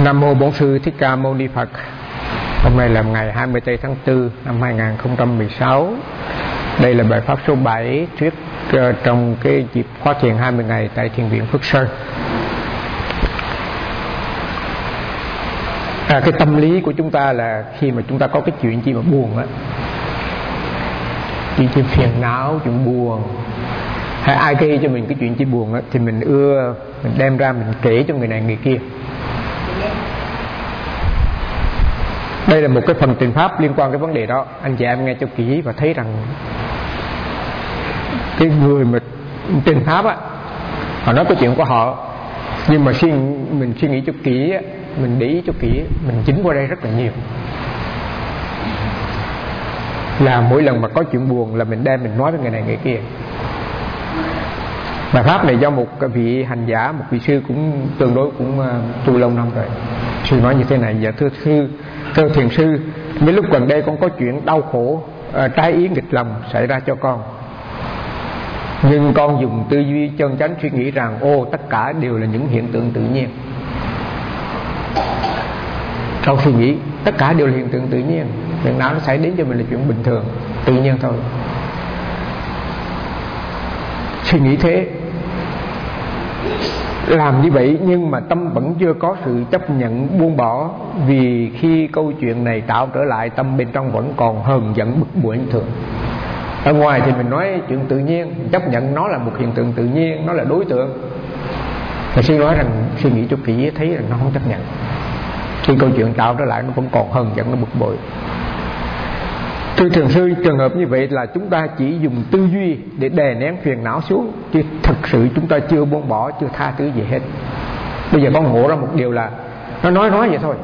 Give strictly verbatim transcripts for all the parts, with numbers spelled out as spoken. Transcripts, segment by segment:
Nam mô Bổn Sư Thích Ca Mâu Ni Phật. Hôm nay là ngày hai mươi tư tháng tư năm hai nghìn không trăm mười sáu. Đây là bài pháp số bảy thuyết uh, trong cái dịp khóa thiền hai mươi ngày tại Thiền viện Phước Sơn. À, cái tâm lý của chúng ta là khi mà chúng ta có cái chuyện gì mà buồn á, chuyện gì phiền não, chuyện buồn, hay ai gây cho mình cái chuyện chi buồn á, thì mình ưa mình đem ra mình kể cho người này người kia. Đây là một cái phần trình pháp liên quan cái vấn đề đó. Anh chị em nghe cho kỹ và thấy rằng cái người mà trình pháp á, họ nói cái chuyện của họ, nhưng mà suy, mình suy nghĩ cho kỹ, mình để ý cho kỹ, mình chính qua đây rất là nhiều. Là mỗi lần mà có chuyện buồn là mình đem mình nói với người này người kia. Bài pháp này do một vị hành giả, một vị sư cũng tương đối cũng uh, tu lâu năm rồi. Sư nói như thế này: dạ thưa sư, thưa thiền sư, mấy lúc gần đây con có chuyện đau khổ, uh, trái ý nghịch lòng xảy ra cho con. Nhưng con dùng tư duy chân chánh suy nghĩ rằng ô tất cả đều là những hiện tượng tự nhiên. Con suy nghĩ tất cả đều là hiện tượng tự nhiên, chuyện nào nó xảy đến cho mình là chuyện bình thường, tự nhiên thôi. Suy nghĩ thế, làm như vậy nhưng mà tâm vẫn chưa có sự chấp nhận buông bỏ. Vì khi câu chuyện này tạo trở lại, tâm bên trong vẫn còn hờn giận bực bội như thường. Ở ngoài thì mình nói chuyện tự nhiên, chấp nhận nó là một hiện tượng tự nhiên, nó là đối tượng. Và sư nói rằng suy nghĩ cho kỹ thấy rằng nó không chấp nhận. Khi câu chuyện tạo trở lại nó vẫn còn hờn giận, nó bực bội. Thưa thiền sư, trường hợp như vậy là chúng ta chỉ dùng tư duy để đè nén phiền não xuống, chứ thực sự chúng ta chưa buông bỏ, chưa tha thứ gì hết. Bây giờ con ngộ ra một điều là nó nói nói vậy thôi.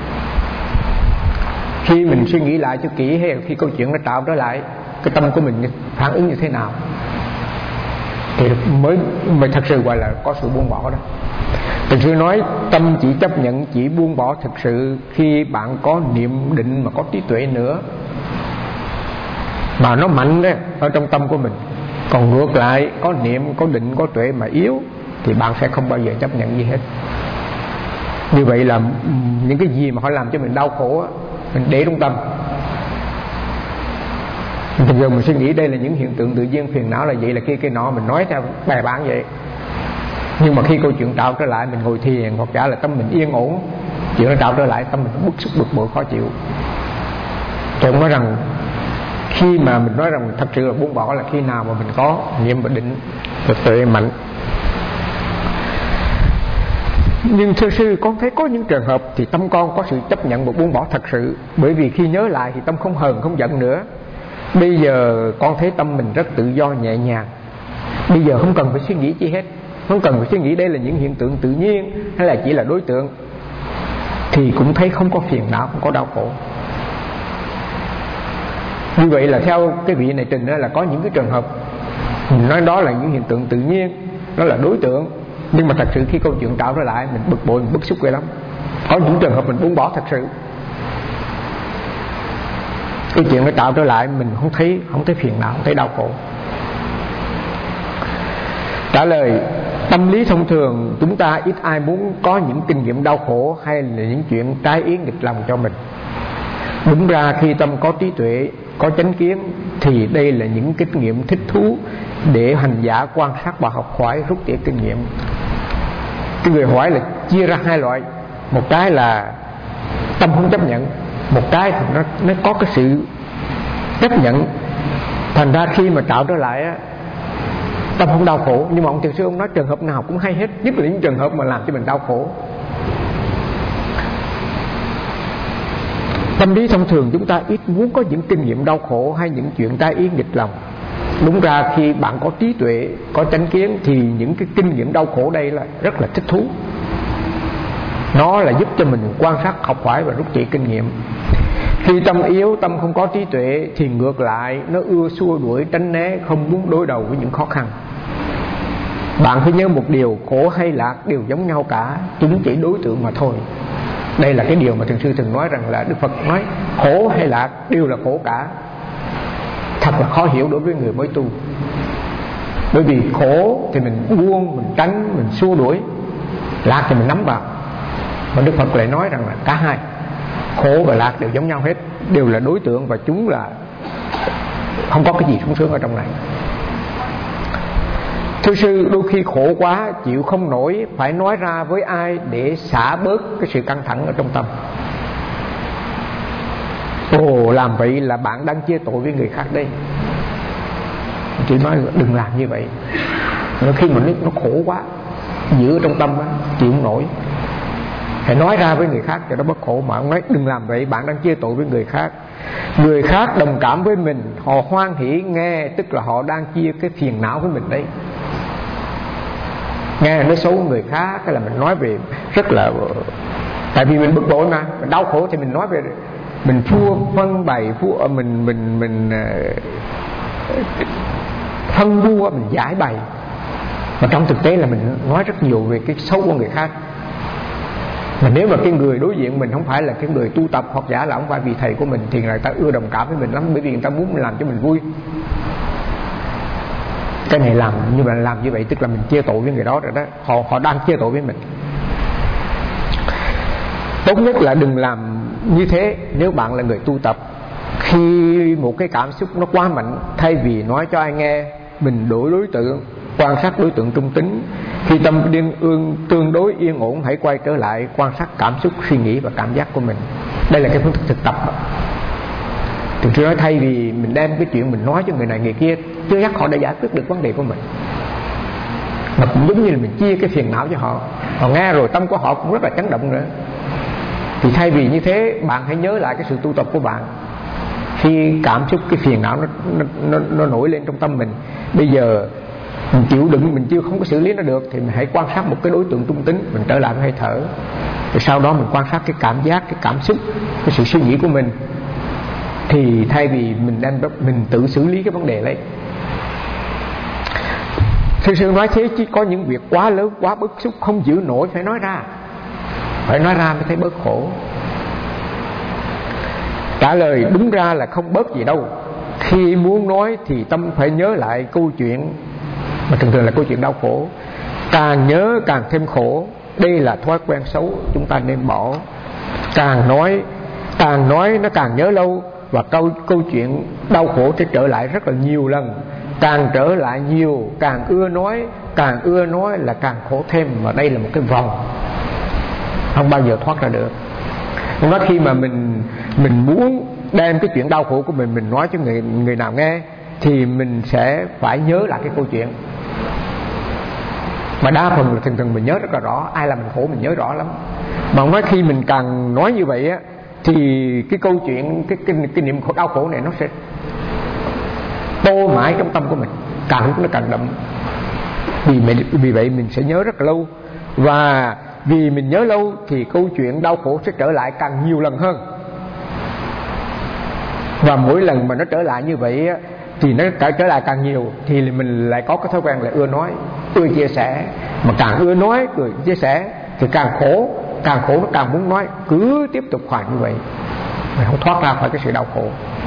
Khi mình suy nghĩ lại cho kỹ, hay khi câu chuyện nó tạo trở lại, cái tâm của mình phản ứng như thế nào, thì mới mới thật sự gọi là có sự buông bỏ đó. Thiền sư nói tâm chỉ chấp nhận, chỉ buông bỏ thực sự khi bạn có niệm định mà có trí tuệ nữa, mà nó mạnh đấy ở trong tâm của mình. Còn ngược lại, có niệm, có định, có tuệ mà yếu thì bạn sẽ không bao giờ chấp nhận gì hết. Như vậy là những cái gì mà họ làm cho mình đau khổ, mình để trong tâm. Thực giờ mình suy nghĩ đây là những hiện tượng tự nhiên, phiền não là vậy, là kia kia nọ, mình nói theo bài bản vậy. Nhưng mà khi câu chuyện tạo trở lại, mình ngồi thiền hoặc giả là tâm mình yên ổn, chuyện nó tạo trở lại, tâm mình bức xúc, bực bội, khó chịu. Tôi nói rằng khi mà mình nói rằng thật sự là buông bỏ là khi nào mà mình có niệm và định và tuệ mạnh. Nhưng thưa sư, con thấy có những trường hợp thì tâm con có sự chấp nhận và buông bỏ thật sự. Bởi vì khi nhớ lại thì tâm không hờn, không giận nữa. Bây giờ con thấy tâm mình rất tự do, nhẹ nhàng. Bây giờ không cần phải suy nghĩ chi hết, không cần phải suy nghĩ đây là những hiện tượng tự nhiên hay là chỉ là đối tượng, thì cũng thấy không có phiền não, không có đau khổ. Như vậy là theo cái vị này trình đó là có những cái trường hợp mình nói đó là những hiện tượng tự nhiên, đó là đối tượng, nhưng mà thật sự khi câu chuyện tạo ra lại mình bực bội, mình bức xúc ghê lắm. Có những trường hợp mình buông bỏ thật sự, cái chuyện nó tạo trở lại mình không thấy không thấy phiền não, không thấy đau khổ. Trả lời: tâm lý thông thường chúng ta ít ai muốn có những kinh nghiệm đau khổ hay là những chuyện trái ý nghịch lòng cho mình. Đúng ra khi tâm có trí tuệ, có chánh kiến thì đây là những kinh nghiệm thích thú để hành giả quan sát và học hỏi, rút tỉa kinh nghiệm. Cái người hỏi là chia ra hai loại. Một cái là tâm không chấp nhận, một cái thì nó, nó có cái sự chấp nhận. Thành ra khi mà tạo trở lại á, tâm không đau khổ. Nhưng mà ông thiền sư ông nói trường hợp nào cũng hay hết, nhất là những trường hợp mà làm cho mình đau khổ. Tâm lý thông thường chúng ta ít muốn có những kinh nghiệm đau khổ hay những chuyện trái ý nghịch lòng. Đúng ra khi bạn có trí tuệ, có chánh kiến thì những cái kinh nghiệm đau khổ đây là rất là thích thú. Nó là giúp cho mình quan sát, học hỏi và rút chỉ kinh nghiệm. Khi tâm yếu, tâm không có trí tuệ thì ngược lại nó ưa xua đuổi, tránh né, không muốn đối đầu với những khó khăn. Bạn phải nhớ một điều, khổ hay lạc đều giống nhau cả, chúng chỉ đối tượng mà thôi. Đây là cái điều mà thiền sư thường nói rằng là Đức Phật nói khổ hay lạc đều là khổ cả. Thật là khó hiểu đối với người mới tu. Bởi vì khổ thì mình buông, mình tránh, mình xua đuổi. Lạc thì mình nắm vào. Mà Đức Phật lại nói rằng là cả hai, khổ và lạc đều giống nhau hết, đều là đối tượng, và chúng là không có cái gì sung sướng ở trong này. Thưa sư, đôi khi khổ quá chịu không nổi, phải nói ra với ai để xả bớt cái sự căng thẳng ở trong tâm? Ồ, làm vậy là bạn đang chia tội với người khác đây. Chị nói đừng làm như vậy. Khi mà nó khổ quá, giữ trong tâm á, chịu không nổi, phải nói ra với người khác cho nó bớt khổ. Mà ông nói đừng làm vậy, bạn đang chia tội với người khác. Người khác đồng cảm với mình, họ hoan hỉ nghe, tức là họ đang chia cái phiền não với mình đấy. Nghe nói xấu người khác hay là mình nói về rất là, tại vì mình bực bội mà, mình đau khổ thì mình nói về, mình phua phân bày phua mình mình mình phân vua, mình giải bày, mà trong thực tế là mình nói rất nhiều về cái xấu của người khác. Mà nếu mà cái người đối diện mình không phải là cái người tu tập hoặc giả, là không phải vị thầy của mình, thì người ta ưa đồng cảm với mình lắm, bởi vì người ta muốn làm cho mình vui. Cái này làm như mà làm như vậy tức là mình chia tội với người đó rồi đó, họ họ đang chia tội với mình. Tốt nhất là đừng làm như thế nếu bạn là người tu tập. Khi một cái cảm xúc nó quá mạnh, thay vì nói cho ai nghe, mình đổi đối tượng, quan sát đối tượng trung tính. Khi tâm điên ương tương đối yên ổn, hãy quay trở lại quan sát cảm xúc, suy nghĩ và cảm giác của mình. Đây là cái phương thức thực tập. Thực sự nói, thay vì mình đem cái chuyện mình nói cho người này người kia, chưa chắc họ đã giải quyết được vấn đề của mình. Mà cũng giống như là mình chia cái phiền não cho họ, họ nghe rồi tâm của họ cũng rất là chấn động nữa. Thì thay vì như thế, bạn hãy nhớ lại cái sự tu tập của bạn. Khi cảm xúc, cái phiền não nó, nó, nó, nó nổi lên trong tâm mình, bây giờ mình chịu đựng, mình chưa không có xử lý nó được, thì mình hãy quan sát một cái đối tượng trung tính, mình trở lại với hơi thở. Rồi sau đó mình quan sát cái cảm giác, cái cảm xúc, cái sự suy nghĩ của mình. Thì thay vì mình đem mình tự xử lý cái vấn đề lấy. Sư sư nói thế, chứ có những việc quá lớn, quá bức xúc không giữ nổi, phải nói ra. Phải nói ra mới thấy bớt khổ. Trả lời đúng ra là không bớt gì đâu. Khi muốn nói thì tâm phải nhớ lại câu chuyện, mà thường thường là câu chuyện đau khổ. Càng nhớ càng thêm khổ. Đây là thói quen xấu, chúng ta nên bỏ. Càng nói Càng nói nó càng nhớ lâu, và câu, câu chuyện đau khổ sẽ trở lại rất là nhiều lần. Càng trở lại nhiều, càng ưa nói, càng ưa nói là càng khổ thêm. Và đây là một cái vòng không bao giờ thoát ra được. Nói khi mà mình mình muốn đem cái chuyện đau khổ của mình mình nói cho người người nào nghe, thì mình sẽ phải nhớ lại cái câu chuyện. Mà đa phần là thường thường mình nhớ rất là rõ, ai làm mình khổ mình nhớ rõ lắm. Mà nói khi mình càng nói như vậy á, thì cái câu chuyện, cái, cái, cái niệm khổ, đau khổ này nó sẽ tô mãi trong tâm của mình, càng lúc nó càng đậm. Vì, vì vậy mình sẽ nhớ rất là lâu. Và vì mình nhớ lâu thì câu chuyện đau khổ sẽ trở lại càng nhiều lần hơn. Và mỗi lần mà nó trở lại như vậy á, thì nó trở lại càng nhiều, thì mình lại có cái thói quen là ưa nói, ưa chia sẻ. Mà càng ưa nói, ưa chia sẻ thì càng khổ. Càng khổ nó càng muốn nói, cứ tiếp tục hoài như vậy, mình không thoát ra khỏi cái sự đau khổ.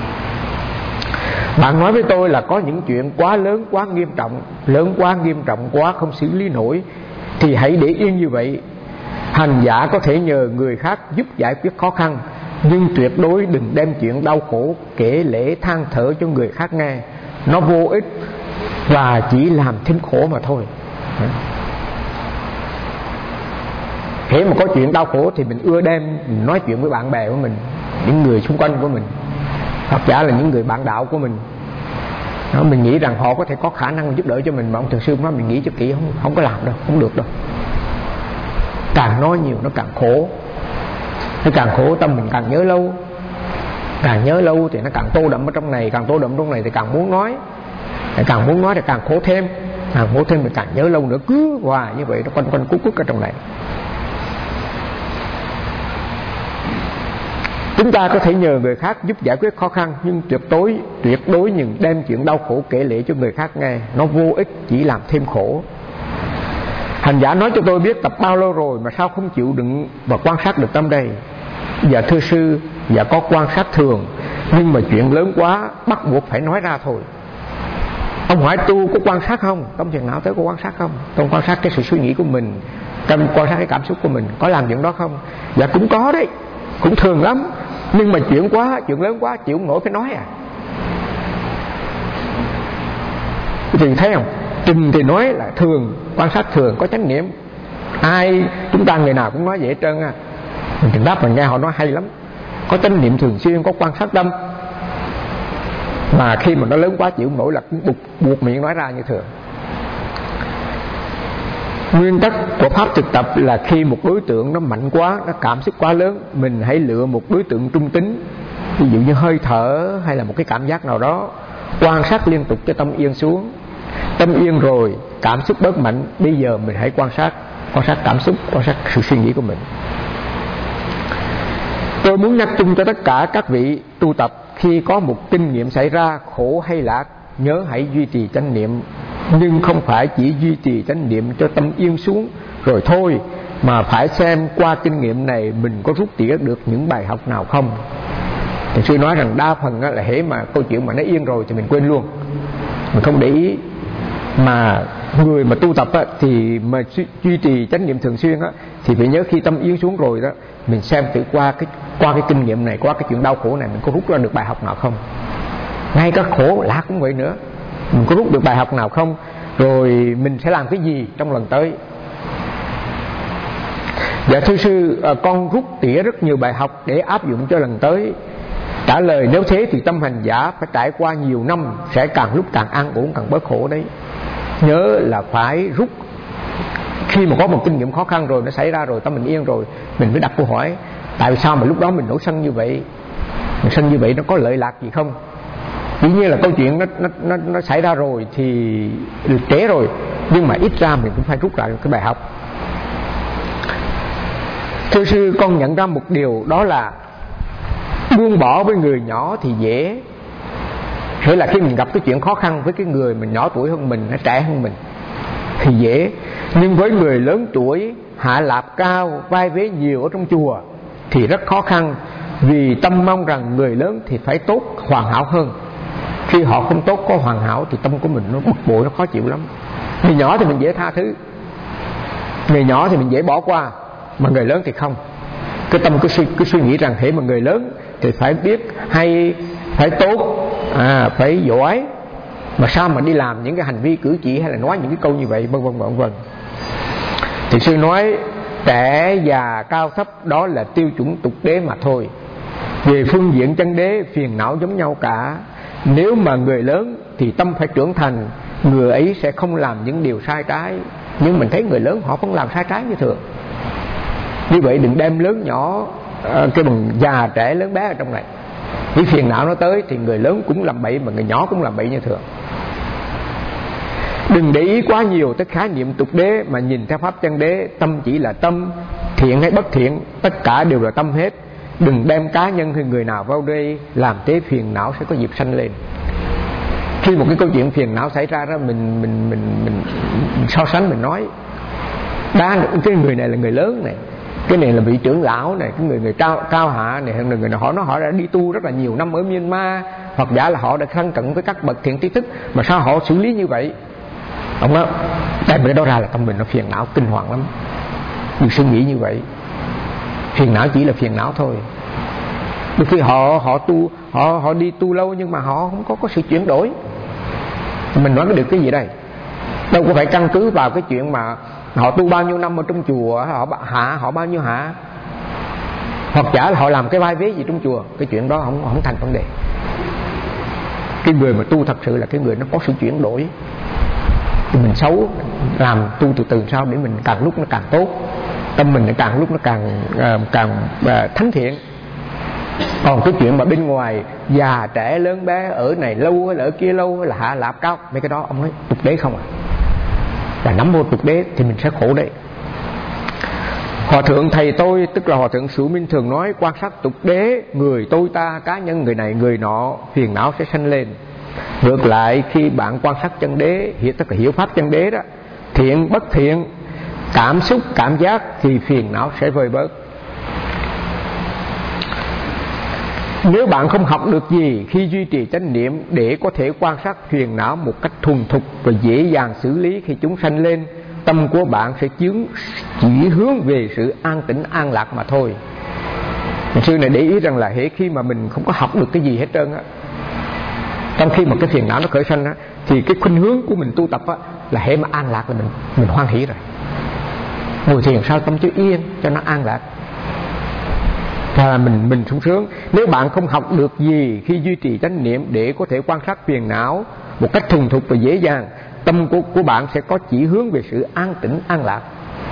Bạn nói với tôi là có những chuyện quá lớn, quá nghiêm trọng, lớn quá, nghiêm trọng quá, không xử lý nổi, thì hãy để yên như vậy. Hành giả có thể nhờ người khác giúp giải quyết khó khăn, nhưng tuyệt đối đừng đem chuyện đau khổ kể lể than thở cho người khác nghe. Nó vô ích và chỉ làm thêm khổ mà thôi. Thế mà có chuyện đau khổ thì mình ưa đem mình nói chuyện với bạn bè của mình, những người xung quanh của mình, hoặc giả là những người bạn đạo của mình. Đó, mình nghĩ rằng họ có thể có khả năng giúp đỡ cho mình, mà ông thường sư nói mình nghĩ cho kỹ, không, không có làm đâu, không được đâu. Càng nói nhiều nó càng khổ, nó càng khổ, tâm mình càng nhớ lâu. Càng nhớ lâu thì nó càng tô đậm ở trong này, càng tô đậm trong này thì càng muốn nói, càng muốn nói thì càng khổ thêm, càng khổ thêm thì càng nhớ lâu nữa, cứ hoài như vậy nó quanh quanh cúc cúc ở trong này. Chúng ta có thể nhờ người khác giúp giải quyết khó khăn, nhưng tuyệt đối tuyệt đối đừng đem chuyện đau khổ kể lể cho người khác nghe, nó vô ích, chỉ làm thêm khổ. Hành giả nói cho tôi biết tập bao lâu rồi mà sao không chịu đựng và quan sát được tâm đây? Dạ thưa sư, dạ có quan sát thường, nhưng mà chuyện lớn quá bắt buộc phải nói ra thôi. Ông hỏi tu có quan sát không? Trong chừng nào tới có quan sát không? Tôi quan sát cái sự suy nghĩ của mình, quan sát cái cảm xúc của mình. Có làm chuyện đó không? Dạ cũng có đấy, cũng thường lắm. Nhưng mà chuyện quá, chuyện lớn quá, chịu không nổi phải nói à. Thì thấy không? Trình thì nói là thường, quan sát thường, có chánh niệm. Ai chúng ta người nào cũng nói vậy hết trơn à. Mình đáp mình nghe họ nói hay lắm. Có chánh niệm thường xuyên, có quan sát tâm. Mà khi mà nó lớn quá chịu không nổi là cũng buộc, buộc miệng nói ra như thường. Nguyên tắc của pháp thực tập là khi một đối tượng nó mạnh quá, nó cảm xúc quá lớn, mình hãy lựa một đối tượng trung tính, ví dụ như hơi thở hay là một cái cảm giác nào đó, quan sát liên tục cho tâm yên xuống. Tâm yên rồi, cảm xúc bớt mạnh, bây giờ mình hãy quan sát, quan sát cảm xúc, quan sát sự suy nghĩ của mình. Tôi muốn nhắc chung cho tất cả các vị tu tập, khi có một kinh nghiệm xảy ra khổ hay lạc, nhớ hãy duy trì chánh niệm. Nhưng không phải chỉ duy trì chánh niệm cho tâm yên xuống rồi thôi, mà phải xem qua kinh nghiệm này mình có rút tỉa được những bài học nào không. Thì sư nói rằng đa phần là hễ mà câu chuyện mà nó yên rồi thì mình quên luôn, mình không để ý. Mà người mà tu tập á, thì mà duy trì chánh niệm thường xuyên á, thì phải nhớ khi tâm yên xuống rồi đó, mình xem thử qua cái qua cái kinh nghiệm này, qua cái chuyện đau khổ này, mình có rút ra được bài học nào không. Ngay các khổ lạc cũng vậy nữa, mình có rút được bài học nào không, rồi mình sẽ làm cái gì trong lần tới. Dạ thưa sư, con rút tỉa rất nhiều bài học để áp dụng cho lần tới. Trả lời nếu thế thì tâm hành giả phải trải qua nhiều năm, sẽ càng lúc càng an ổn, càng bớt khổ đấy. Nhớ là phải rút. Khi mà có một kinh nghiệm khó khăn rồi, nó xảy ra rồi, tâm mình yên rồi, mình mới đặt câu hỏi tại sao mà lúc đó mình nổi sân như vậy, mình sân như vậy nó có lợi lạc gì không. Dĩ nhiên là câu chuyện nó, nó, nó, nó xảy ra rồi thì trễ rồi, nhưng mà ít ra mình cũng phải rút lại cái bài học. Thưa sư, con nhận ra một điều, đó là buông bỏ với người nhỏ thì dễ. Thế là khi mình gặp cái chuyện khó khăn với cái người mình nhỏ tuổi hơn mình, nó trẻ hơn mình thì dễ. Nhưng với người lớn tuổi, hạ lạp cao, vai vế nhiều ở trong chùa thì rất khó khăn. Vì tâm mong rằng người lớn thì phải tốt, hoàn hảo hơn. Khi họ không tốt, có hoàn hảo thì tâm của mình nó bực bội, nó khó chịu lắm. Người nhỏ thì mình dễ tha thứ, người nhỏ thì mình dễ bỏ qua, mà người lớn thì không. Cái tâm cứ suy, cứ suy nghĩ rằng hễ mà người lớn thì phải biết hay, phải tốt, à, phải giỏi, mà sao mà đi làm những cái hành vi cử chỉ hay là nói những cái câu như vậy, vân vân vân vân. Thì sư nói trẻ già cao thấp đó là tiêu chuẩn tục đế mà thôi. Về phương diện chân đế, phiền não giống nhau cả. Nếu mà người lớn thì tâm phải trưởng thành, người ấy sẽ không làm những điều sai trái. Nhưng mình thấy người lớn họ vẫn làm sai trái như thường. Như vậy đừng đem lớn nhỏ, cái bằng già trẻ lớn bé ở trong này. Vì phiền não nó tới thì người lớn cũng làm bậy, mà người nhỏ cũng làm bậy như thường. Đừng để ý quá nhiều tới khái niệm tục đế, mà nhìn theo pháp chân đế. Tâm chỉ là tâm, thiện hay bất thiện, tất cả đều là tâm hết. Đừng đem cá nhân hay người nào vào đây, làm thế phiền não sẽ có dịp sanh lên. Khi một cái câu chuyện phiền não xảy ra đó, mình mình mình mình, mình so sánh, mình nói đa cái người này là người lớn này, cái này là vị trưởng lão này, cái người người cao cao hạ này, người người nào họ nó họ đã đi tu rất là nhiều năm ở Myanmar, hoặc giả là họ đã thân cận với các bậc thiện tri thức, mà sao họ xử lý như vậy? Đúng không? Tại vì đó ra là tâm mình nó phiền não kinh hoàng lắm. Đừng suy nghĩ như vậy. Phiền não chỉ là phiền não thôi. Đôi khi họ họ tu họ họ đi tu lâu nhưng mà họ không có có sự chuyển đổi. Mình nói được cái gì đây? Đâu có phải căn cứ vào cái chuyện mà họ tu bao nhiêu năm ở trong chùa, họ hạ họ bao nhiêu hạ, hoặc giả là họ làm cái vai vế gì trong chùa. Cái chuyện đó không không thành vấn đề. Cái người mà tu thật sự là cái người nó có sự chuyển đổi. Thì mình xấu làm tu từ từ sao để mình càng lúc nó càng tốt, tâm mình càng lúc nó càng càng thánh thiện. Còn cái chuyện mà bên ngoài già trẻ lớn bé, ở này lâu hay là ở kia lâu hay là hạ lạp cao, mấy cái đó ông nói tục đế không à. Và nắm vô tục đế thì mình sẽ khổ đấy. Hòa thượng thầy tôi, tức là Hòa thượng Sửu Minh thường nói quan sát tục đế, người tôi ta, cá nhân, người này người nọ, phiền não sẽ sanh lên. Ngược lại khi bạn quan sát chân đế, hiểu tất cả hiểu pháp chân đế đó, thiện bất thiện, cảm xúc cảm giác, thì phiền não sẽ vơi bớt. Nếu bạn không học được gì khi duy trì chánh niệm để có thể quan sát phiền não một cách thuần thục và dễ dàng xử lý khi chúng sanh lên, tâm của bạn sẽ chướng chỉ hướng về sự an tĩnh an lạc mà thôi. Ngày xưa này để ý rằng là hễ khi mà mình không có học được cái gì hết trơn á, trong khi mà cái phiền não nó khởi sanh á, thì cái khuynh hướng của mình tu tập á là hễ mà an lạc là mình mình hoan hỷ rồi. Ngồi thiền sao tâm cho yên, cho nó an lạc, là mình mình sung sướng. Nếu bạn không học được gì khi duy trì chánh niệm để có thể quan sát phiền não một cách thuần thục và dễ dàng, tâm của, của bạn sẽ có chỉ hướng về sự an tĩnh an lạc.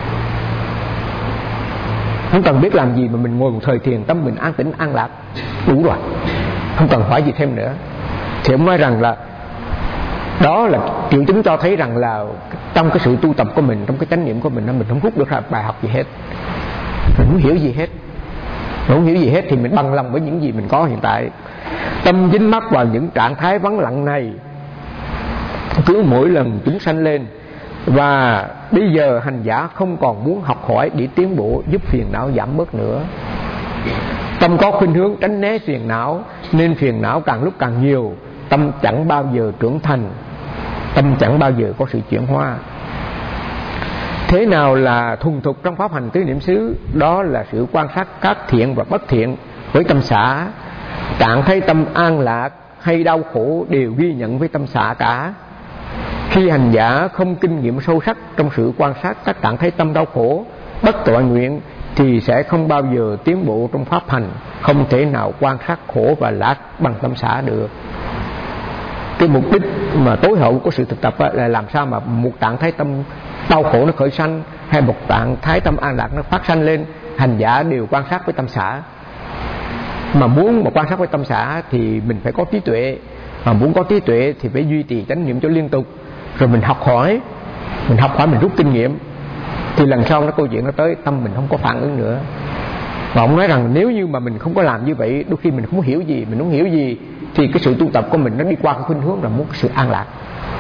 Không cần biết làm gì mà mình ngồi một thời thiền, tâm mình an tĩnh an lạc đủ rồi, không cần hỏi gì thêm nữa. Thì ông nói rằng là đó là triệu chứng cho thấy rằng là trong cái sự tu tập của mình, trong cái chánh niệm của mình, mình không rút được ra bài học gì hết, mình không hiểu gì hết. Mình không hiểu gì hết thì mình bằng lòng với những gì mình có hiện tại. Tâm dính mắc vào những trạng thái vắng lặng này cứ mỗi lần chúng sanh lên, và bây giờ hành giả không còn muốn học hỏi để tiến bộ giúp phiền não giảm bớt nữa. Tâm có khuynh hướng tránh né phiền não, nên phiền não càng lúc càng nhiều. Tâm chẳng bao giờ trưởng thành, tâm chẳng bao giờ có sự chuyển hóa. Thế nào là thuần thục trong pháp hành tứ niệm xứ? Đó là sự quan sát các thiện và bất thiện với tâm xả. Trạng thấy tâm an lạc hay đau khổ đều ghi nhận với tâm xả cả. Khi hành giả không kinh nghiệm sâu sắc trong sự quan sát các trạng thấy tâm đau khổ, bất toại nguyện, thì sẽ không bao giờ tiến bộ trong pháp hành, không thể nào quan sát khổ và lạc bằng tâm xả được. Cái mục đích mà tối hậu của sự thực tập là làm sao mà một trạng thái tâm đau khổ nó khởi sanh, hay một trạng thái tâm an lạc nó phát sanh lên, hành giả đều quan sát với tâm xả. Mà muốn mà quan sát với tâm xả thì mình phải có trí tuệ, mà muốn có trí tuệ thì phải duy trì chánh niệm cho liên tục, rồi mình học hỏi, mình học hỏi mình rút kinh nghiệm, thì lần sau nó câu chuyện nó tới tâm mình không có phản ứng nữa. Và ông nói rằng nếu như mà mình không có làm như vậy, đôi khi mình không hiểu gì, mình không hiểu gì, thì cái sự tu tập của mình nó đi qua cái khuynh hướng là muốn cái sự an lạc,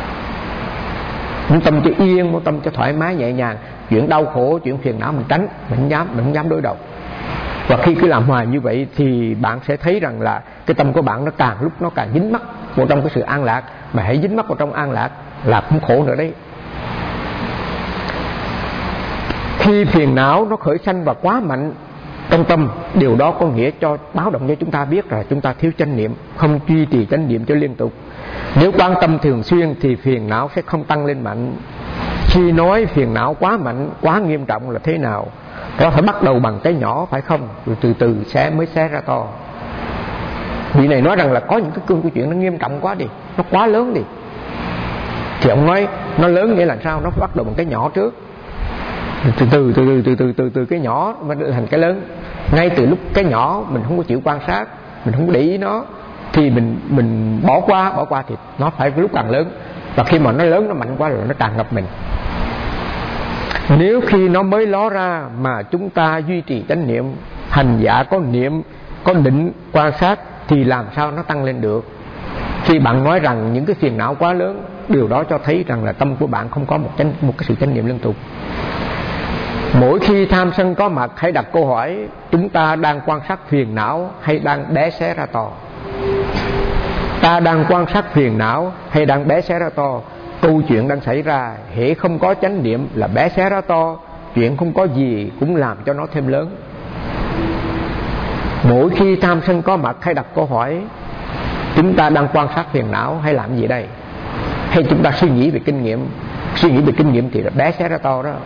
muốn tâm cho yên, muốn tâm cho thoải mái nhẹ nhàng. Chuyện đau khổ, chuyện phiền não mình tránh, mình không dám, mình không dám đối đầu. Và khi cứ làm hoài như vậy thì bạn sẽ thấy rằng là cái tâm của bạn nó càng lúc nó càng dính mắc vào trong cái sự an lạc. Mà hãy dính mắc vào trong an lạc là cũng khổ nữa đấy. Khi phiền não nó khởi sanh và quá mạnh trong tâm, điều đó có nghĩa cho báo động cho chúng ta biết là chúng ta thiếu chánh niệm, không duy trì chánh niệm cho liên tục. Nếu quan tâm thường xuyên thì phiền não sẽ không tăng lên mạnh. Khi nói phiền não quá mạnh, quá nghiêm trọng là thế nào? Đó phải bắt đầu bằng cái nhỏ phải không? Rồi từ từ xé mới xé ra to. Vị này nói rằng là có những cái cương của chuyện nó nghiêm trọng quá đi, nó quá lớn đi. Thì ông nói nó lớn nghĩa là sao? Nó phải bắt đầu bằng cái nhỏ trước, từ từ từ từ từ từ từ từ cái nhỏ mới thành cái lớn. Ngay từ lúc cái nhỏ mình không có chịu quan sát, mình không có để ý nó, thì mình mình bỏ qua bỏ qua thì nó phải lúc càng lớn. Và khi mà nó lớn, nó mạnh quá rồi nó tràn ngập mình. Nếu khi nó mới ló ra mà chúng ta duy trì chánh niệm, hành giả có niệm, có định quan sát, thì làm sao nó tăng lên được? Khi bạn nói rằng những cái phiền não quá lớn, điều đó cho thấy rằng là tâm của bạn không có một chánh, một cái sự chánh niệm liên tục. Mỗi khi tham sân có mặt, hãy đặt câu hỏi: chúng ta đang quan sát phiền não hay đang bé xé ra to? Ta đang quan sát phiền não hay đang bé xé ra to? Câu chuyện đang xảy ra, hễ không có chánh niệm là bé xé ra to, chuyện không có gì cũng làm cho nó thêm lớn. Mỗi khi tham sân có mặt, hãy đặt câu hỏi: chúng ta đang quan sát phiền não hay làm gì đây? Hay chúng ta suy nghĩ về kinh nghiệm? Suy nghĩ về kinh nghiệm thì là bé xé ra to đó.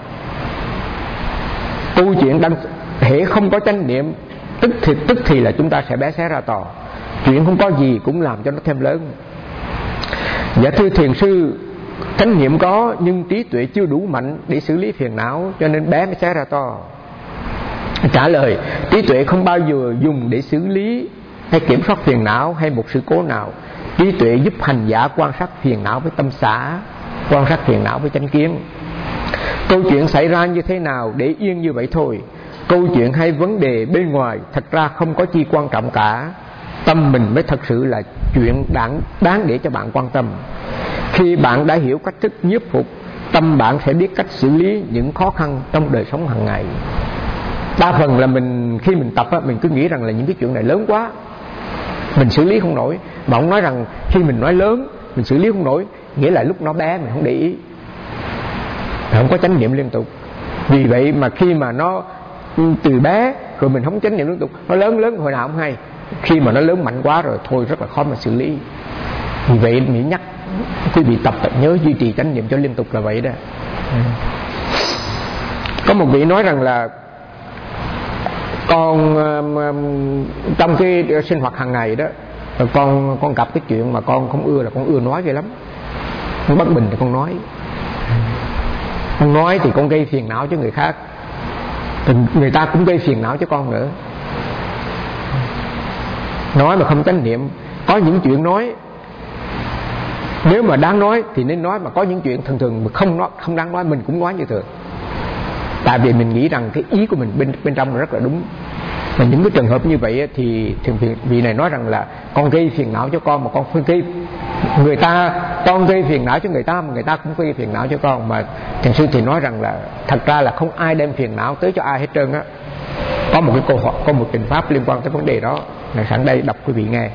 Câu chuyện đang hễ không có chánh niệm, tức thì, tức thì là chúng ta sẽ bé xé ra to, chuyện không có gì cũng làm cho nó thêm lớn. Dạ thưa thiền sư, chánh niệm có nhưng trí tuệ chưa đủ mạnh để xử lý phiền não, cho nên bé mới xé ra to. Trả lời: trí tuệ không bao giờ dùng để xử lý hay kiểm soát phiền não hay một sự cố nào. Trí tuệ giúp hành giả quan sát phiền não với tâm xả, quan sát phiền não với chánh kiến. Câu chuyện xảy ra như thế nào để yên như vậy thôi. Câu chuyện hay vấn đề bên ngoài thật ra không có chi quan trọng cả. Tâm mình mới thật sự là chuyện đáng, đáng để cho bạn quan tâm. Khi bạn đã hiểu cách thức nhiếp phục, tâm bạn sẽ biết cách xử lý những khó khăn trong đời sống hàng ngày. Đa phần là mình khi mình tập á, mình cứ nghĩ rằng là những cái chuyện này lớn quá, mình xử lý không nổi. Mà ông nói rằng khi mình nói lớn, mình xử lý không nổi, nghĩa là lúc nó bé mình không để ý. không có chánh niệm liên tục. Vì vậy mà khi mà nó từ bé rồi mình không chánh niệm liên tục, nó lớn lớn hồi nào không hay, khi mà nó lớn mạnh quá rồi thôi rất là khó mà xử lý. Vì vậy mình nhắc quý vị tập nhớ duy trì chánh niệm cho liên tục là vậy đó. Có một vị nói rằng là con trong cái sinh hoạt hàng ngày đó, con con gặp cái chuyện mà con không ưa là con ưa nói ghê lắm. Con bất bình thì con nói. Con nói thì con gây phiền não cho người khác, thì người ta cũng gây phiền não cho con nữa. Nói mà không chánh niệm, có những chuyện nói nếu mà đáng nói thì nên nói, mà có những chuyện thường thường mà không nói, không đáng nói mình cũng nói như thường. Tại vì mình nghĩ rằng cái ý của mình bên bên trong là rất là đúng. Mà những cái trường hợp như vậy thì thường vị này nói rằng là con gây phiền não cho con, mà con phải gây người ta, con gây phiền não cho người ta mà người ta cũng gây phiền não cho con. Mà thiền sư thì nói rằng là thật ra là không ai đem phiền não tới cho ai hết trơn á. Có một cái câu hỏi, có một trình pháp liên quan tới vấn đề đó, là sẵn đây đọc quý vị nghe.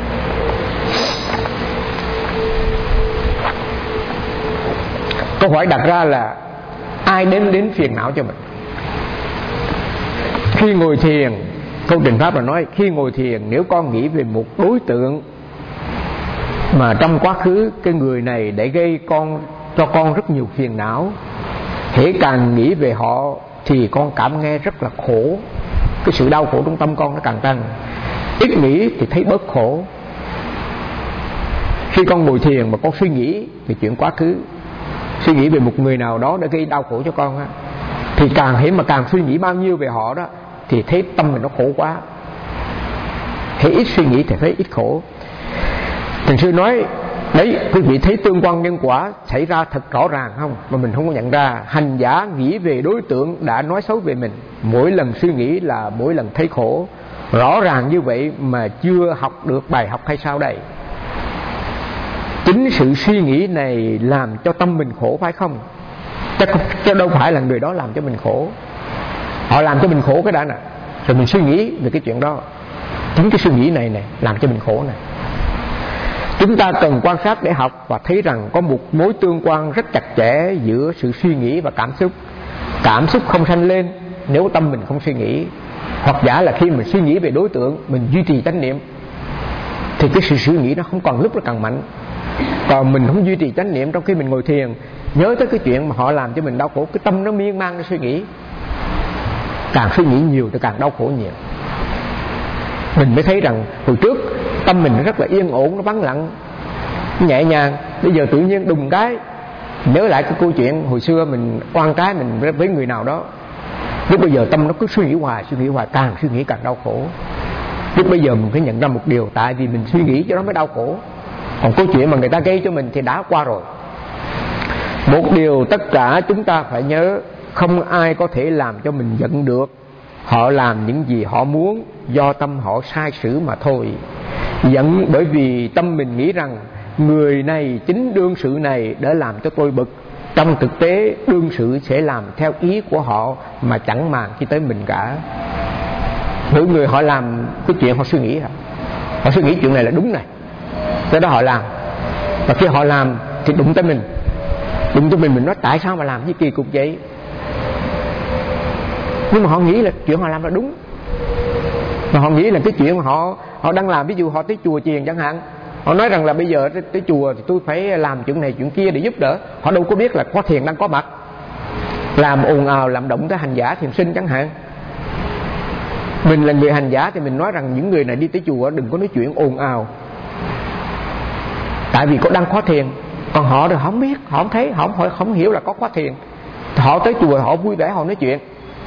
Câu hỏi đặt ra là ai đem đến phiền não cho mình? Khi ngồi thiền, câu trình pháp là nói khi ngồi thiền, nếu con nghĩ về một đối tượng mà trong quá khứ cái người này để gây con cho con rất nhiều phiền não, hễ càng nghĩ về họ thì con cảm nghe rất là khổ, cái sự đau khổ trong tâm con nó càng tăng. Ít nghĩ thì thấy bớt khổ. Khi con ngồi thiền mà con suy nghĩ về chuyện quá khứ, suy nghĩ về một người nào đó đã gây đau khổ cho con á, thì càng hễ mà càng suy nghĩ bao nhiêu về họ đó thì thấy tâm mình nó khổ quá. Hễ ít suy nghĩ thì thấy ít khổ. Thiền sư nói đấy, quý vị thấy tương quan nhân quả xảy ra thật rõ ràng không, mà mình không có nhận ra. Hành giả nghĩ về đối tượng đã nói xấu về mình, mỗi lần suy nghĩ là mỗi lần thấy khổ. Rõ ràng như vậy mà chưa học được bài học hay sao đây? Chính sự suy nghĩ này làm cho tâm mình khổ phải không? Chứ, chứ đâu phải là người đó làm cho mình khổ. Họ làm cho mình khổ cái đã nè, rồi mình suy nghĩ về cái chuyện đó. Chính cái suy nghĩ này này làm cho mình khổ nè. Chúng ta cần quan sát để học và thấy rằng có một mối tương quan rất chặt chẽ giữa sự suy nghĩ và cảm xúc. Cảm xúc không sanh lên nếu tâm mình không suy nghĩ. Hoặc giả là khi mình suy nghĩ về đối tượng, mình duy trì chánh niệm, thì cái sự suy nghĩ nó không còn lúc nó càng mạnh. Còn mình không duy trì chánh niệm, trong khi mình ngồi thiền nhớ tới cái chuyện mà họ làm cho mình đau khổ, cái tâm nó miên man nó suy nghĩ, càng suy nghĩ nhiều thì càng đau khổ nhiều. Mình mới thấy rằng hồi trước tâm mình nó rất là yên ổn, nó vắng lặng, nhẹ nhàng. Bây giờ tự nhiên đùng cái nhớ lại cái câu chuyện hồi xưa mình oan trái mình với người nào đó, lúc bây giờ tâm nó cứ suy nghĩ hoài, suy nghĩ hoài, càng suy nghĩ càng đau khổ. Lúc bây giờ mình phải nhận ra một điều, tại vì mình suy nghĩ cho nó mới đau khổ. Còn câu chuyện mà người ta gây cho mình thì đã qua rồi. Một điều tất cả chúng ta phải nhớ, không ai có thể làm cho mình giận được. Họ làm những gì họ muốn, do tâm họ sai sử mà thôi. Giận bởi vì tâm mình nghĩ rằng người này, chính đương sự này đã làm cho tôi bực. Trong thực tế đương sự sẽ làm theo ý của họ mà chẳng màng chi tới mình cả. Mỗi người họ làm cái chuyện họ suy nghĩ, họ suy nghĩ chuyện này là đúng này, do đó họ làm. Và khi họ làm thì đụng tới mình, đụng tới mình mình nói tại sao mà làm cái kỳ cục vậy. Nhưng mà họ nghĩ là chuyện họ làm là đúng, mà họ nghĩ là cái chuyện mà họ họ đang làm, ví dụ họ tới chùa chiền chẳng hạn, họ nói rằng là bây giờ tới, tới chùa thì tôi phải làm chuyện này chuyện kia để giúp đỡ. Họ đâu có biết là có thiền đang có mặt, làm ồn ào làm động tới hành giả thiền sinh chẳng hạn. Mình là người hành giả thì mình nói rằng những người này đi tới chùa đừng có nói chuyện ồn ào, tại vì có đang khóa thiền. Còn họ thì họ không biết, họ không thấy, họ không, họ không hiểu là có khóa thiền. Họ tới chùa họ vui vẻ họ nói chuyện.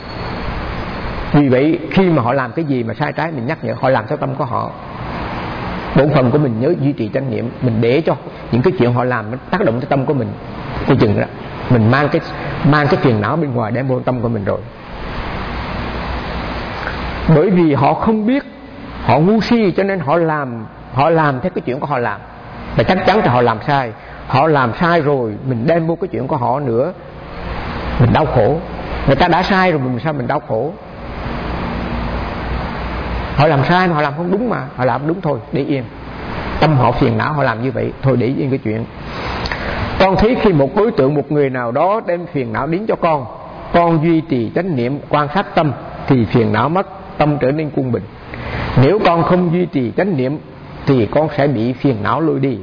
Vì vậy khi mà họ làm cái gì mà sai trái mình nhắc nhở, họ làm theo tâm của họ. Bổn phận của mình nhớ duy trì chánh niệm, mình để cho những cái chuyện họ làm nó tác động tới tâm của mình. Coi chừng đó, mình mang cái mang cái phiền não bên ngoài đem vô tâm của mình rồi. Bởi vì họ không biết, họ ngu si cho nên họ làm họ làm theo cái chuyện của họ làm, và chắc chắn là họ làm sai. Họ làm sai rồi mình đem vô cái chuyện của họ nữa, mình đau khổ. Người ta đã sai rồi mình sao mình đau khổ. Họ làm sai mà họ làm không đúng, mà họ làm đúng thôi để yên. Tâm họ phiền não họ làm như vậy thôi để yên cái chuyện. Con thấy khi một đối tượng, một người nào đó đem phiền não đến cho con, con duy trì chánh niệm quan sát tâm thì phiền não mất, tâm trở nên quân bình. Nếu con không duy trì chánh niệm thì con sẽ bị phiền não lôi đi.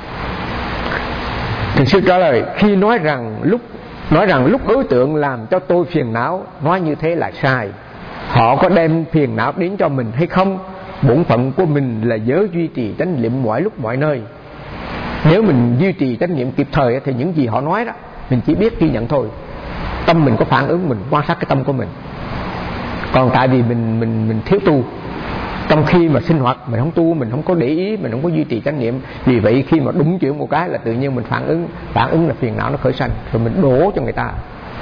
Thiền sư trả lời, khi nói rằng lúc nói rằng lúc đối tượng làm cho tôi phiền não, nói như thế là sai. Họ có đem phiền não đến cho mình hay không? Bổn phận của mình là nhớ duy trì chánh niệm mọi lúc mọi nơi. Nếu mình duy trì chánh niệm kịp thời thì những gì họ nói đó mình chỉ biết ghi nhận thôi. Tâm mình có phản ứng, mình quan sát cái tâm của mình. Còn tại vì mình mình mình thiếu tu, trong khi mà sinh hoạt mình không tu, mình không có để ý, mình không có duy trì chánh niệm, vì vậy khi mà đúng chuyện một cái là tự nhiên mình phản ứng, phản ứng là phiền não nó khởi sanh, rồi mình đổ cho người ta.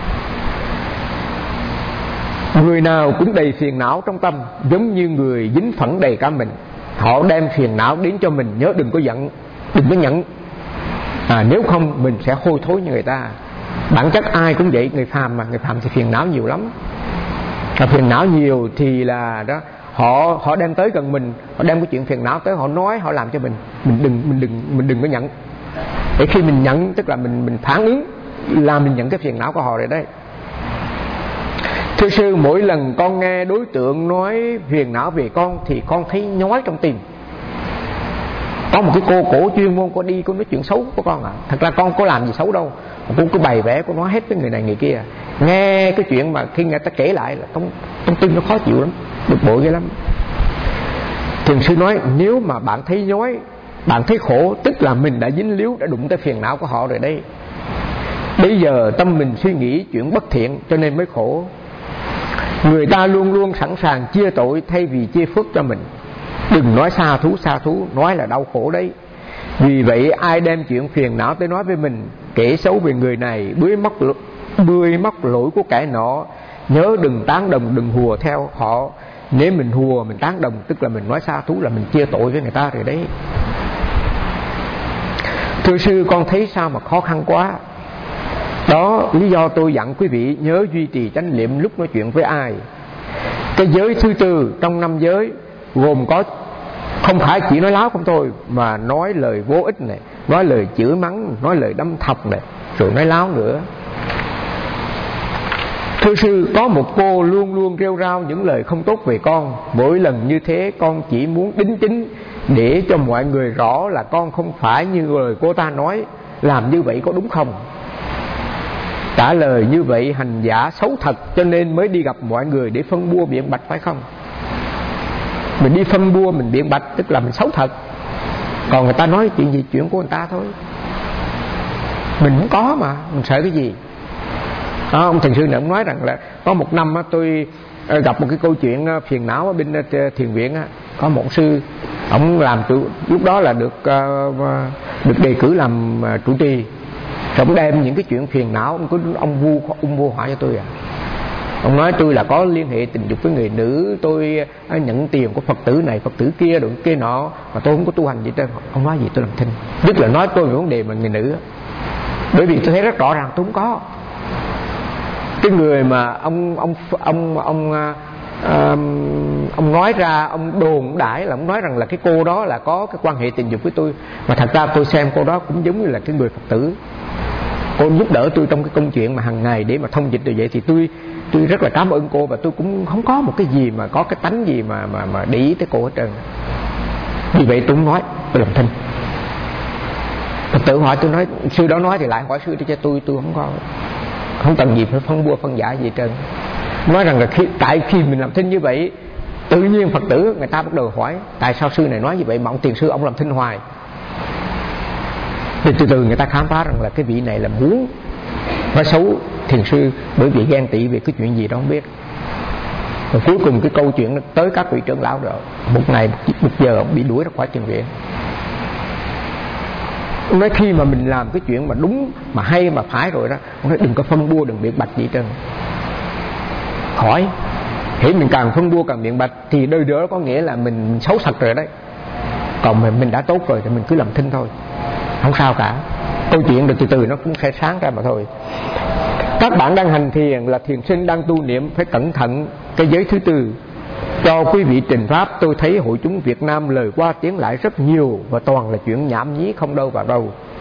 Người nào cũng đầy phiền não trong tâm, giống như người dính phẫn đầy cả mình. Họ đem phiền não đến cho mình, nhớ đừng có giận, đừng có nhận, à, nếu không mình sẽ hôi thối như người ta. Bản chất ai cũng vậy, người phàm mà, người phàm thì phiền não nhiều lắm. Và phiền não nhiều thì là đó, họ họ đem tới gần mình, họ đem cái chuyện phiền não tới, họ nói, họ làm cho mình, mình đừng mình đừng mình đừng có nhận. Để khi mình nhận tức là mình mình phản ứng, là mình nhận cái phiền não của họ rồi đấy. Thưa sư, mỗi lần con nghe đối tượng nói phiền não về con thì con thấy nhói trong tim. Có một cái cô cổ chuyên môn, cô đi cô nói chuyện xấu của con à. Thật ra con có làm gì xấu đâu, cô cứ bày vẽ, cô nói hết với người này người kia. Nghe cái chuyện mà khi người ta kể lại là trong, trong tim nó khó chịu lắm, bực bội ghê lắm. Thiền sư nói, nếu mà bạn thấy nhói, bạn thấy khổ, tức là mình đã dính líu, đã đụng tới phiền não của họ rồi đấy. Bây giờ tâm mình suy nghĩ chuyện bất thiện cho nên mới khổ. Người ta luôn luôn sẵn sàng chia tội thay vì chia phước cho mình. Đừng nói xa thú xa thú, nói là đau khổ đấy. Vì vậy ai đem chuyện phiền não tới nói với mình, kể xấu về người này, bươi móc bươi móc lỗi của kẻ nọ, nhớ đừng tán đồng, đừng hùa theo họ. Nếu mình hùa, mình tán đồng, tức là mình nói xa thú, là mình chia tội với người ta rồi đấy. Thưa sư, con thấy sao mà khó khăn quá. Đó lý do tôi dặn quý vị nhớ duy trì chánh niệm lúc nói chuyện với ai. Cái giới thứ tư trong năm giới gồm có không phải chỉ nói láo không thôi, mà nói lời vô ích này, nói lời chửi mắng, nói lời đâm thọc này, rồi nói láo nữa. Thưa sư, có một cô luôn luôn rêu rao những lời không tốt về con. Mỗi lần như thế con chỉ muốn đính chính để cho mọi người rõ là con không phải như lời cô ta nói. Làm như vậy có đúng không? Trả lời như vậy hành giả xấu thật, cho nên mới đi gặp mọi người để phân bua biện bạch, phải không? Mình đi phân bua, mình biện bạch, tức là mình xấu thật. Còn người ta nói chuyện gì chuyện của người ta thôi. Mình cũng có mà, mình sợ cái gì? Đó, ông thiền sư này ông nói rằng là có một năm tôi gặp một cái câu chuyện phiền não ở bên thiền viện. Có một sư, ông làm chủ, lúc đó là được được đề cử làm trụ trì. Ông đem những cái chuyện phiền não, ông cứ ông vu ông vu họa cho tôi à. Ông nói tôi là có liên hệ tình dục với người nữ, tôi nhận tiền của Phật tử này Phật tử kia rồi kia nọ, mà tôi không có tu hành gì trơn. Ông nói gì tôi làm thinh, tức là nói tôi về vấn đề mà người nữ. Bởi vì tôi thấy rất rõ ràng tôi không có. Cái người mà ông ông ông ông ông, ông nói ra, ông đồn đãi là ông nói rằng là cái cô đó là có cái quan hệ tình dục với tôi, mà thật ra tôi xem cô đó cũng giống như là cái người Phật tử. Cô giúp đỡ tôi trong cái công chuyện mà hàng ngày để mà thông dịch như vậy, thì tôi tôi rất là cảm ơn cô, và tôi cũng không có một cái gì mà có cái tánh gì mà mà mà để ý tới cô hết trơn. Vì vậy tôi không nói, tôi làm thinh. Phật tử hỏi tôi nói sư đó nói thì lại hỏi sư cho tôi, tôi không có, không cần gì phải phân bua phân giải gì hết trơn. Nói rằng là khi, tại khi mình làm thinh như vậy, tự nhiên Phật tử người ta bắt đầu hỏi tại sao sư này nói như vậy mà ông tiền sư ông làm thinh hoài. Thì từ từ người ta khám phá rằng là cái vị này là muốn nói xấu thiền sư, bởi vì ghen tị về cái chuyện gì đó không biết. Rồi cuối cùng cái câu chuyện nó tới các vị trưởng lão rồi. Một ngày một giờ ông bị đuổi ra khỏi thiền viện. Ông nói khi mà mình làm cái chuyện mà đúng, mà hay, mà phải rồi đó, ông nói đừng có phân bua, đừng biện bạch gì trơn. Khỏi, hễ mình càng phân bua càng biện bạch thì đời đó có nghĩa là mình xấu thật rồi đấy. Còn mình, mình đã tốt rồi thì mình cứ làm thinh thôi, không sao cả. Câu chuyện được từ từ nó cũng sẽ sáng ra mà thôi. Các bạn đang hành thiền là thiền sinh đang tu niệm, phải cẩn thận cái giới thứ tư. Cho quý vị trình pháp, tôi thấy hội chúng Việt Nam lời qua tiếng lại rất nhiều, và toàn là chuyện nhảm nhí không đâu vào đâu.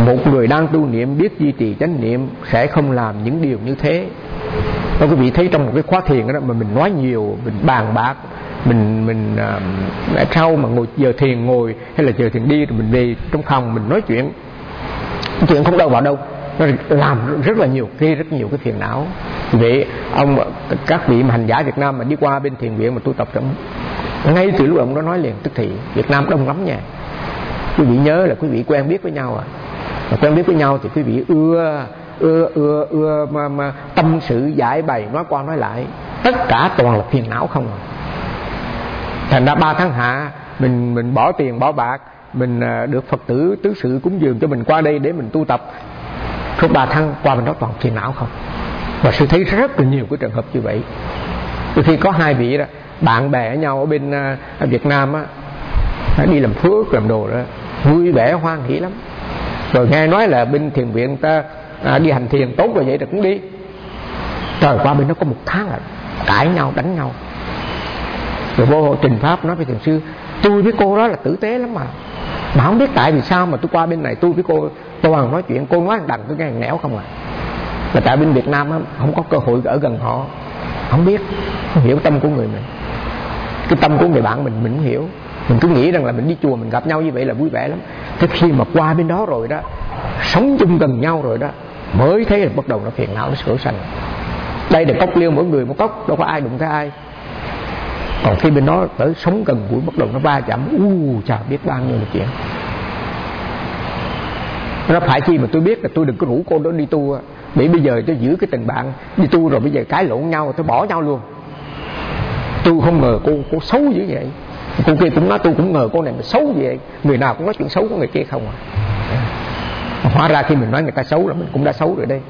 Một người đang tu niệm biết duy trì chánh niệm sẽ không làm những điều như thế. Đó, quý vị thấy trong một cái khóa thiền đó mà mình nói nhiều, mình bàn bạc, mình mình uh, sau mà ngồi giờ thiền ngồi hay là giờ thiền đi rồi mình về trong phòng mình nói chuyện, chuyện không đâu vào đâu, nó làm rất là nhiều gây rất nhiều cái phiền não. Vậy ông các vị mà hành giả Việt Nam mà đi qua bên thiền viện mà tu tập trong, ngay từ lúc ông đó nói liền tức thì Việt Nam đông lắm nha. Quý vị nhớ là quý vị quen biết với nhau à, mà quen biết với nhau thì quý vị ưa ưa ưa ưa mà, mà tâm sự giải bày nói qua nói lại, tất cả toàn là phiền não không à. Thành ra ba tháng hạ mình mình bỏ tiền bỏ bạc, mình được Phật tử tứ sự cúng dường cho mình qua đây để mình tu tập, suốt ba tháng qua mình đó toàn phiền não không. Và sư thấy rất là nhiều cái trường hợp như vậy. Từ khi có hai vị đó bạn bè với nhau ở bên ở Việt Nam á, đi làm phước làm đồ đó, vui vẻ hoan hỷ lắm. Rồi nghe nói là bên thiền viện ta à, đi hành thiền tốt rồi vậy thì cũng đi. Trời, qua bên đó có một tháng là cãi nhau đánh nhau. Rồi vô trình pháp nói với thiền sư, tôi với cô đó là tử tế lắm mà, mà không biết tại vì sao mà tôi qua bên này tôi với cô toàn nói chuyện, cô nói đằng tôi nghe nẻo không à. Là tại bên Việt Nam á, không có cơ hội ở gần họ, không biết, không hiểu tâm của người mình. Cái tâm của người bạn mình mình không hiểu. Mình cứ nghĩ rằng là mình đi chùa mình gặp nhau như vậy là vui vẻ lắm. Thế khi mà qua bên đó rồi đó, sống chung gần nhau rồi đó, mới thấy là bắt đầu nó phiền não, nó sửa sanh. Đây là cốc liêu mỗi người một cốc, đâu có ai đụng tới ai. Còn khi bên đó tới sống gần gũi bắt đầu nó va chạm, u chà biết bao nhiêu là chuyện. Nó phải chi mà tôi biết là tôi đừng có rủ cô đó đi tu, bởi bây giờ tôi giữ cái tình bạn đi tu rồi bây giờ cãi lộn nhau tôi bỏ nhau luôn. Tôi không ngờ cô cô xấu dữ vậy. Cô kia cũng nói tôi cũng ngờ cô này mà xấu vậy. Người nào cũng nói chuyện xấu của người kia không à. Hóa ra khi mình nói người ta xấu là mình cũng đã xấu rồi đây.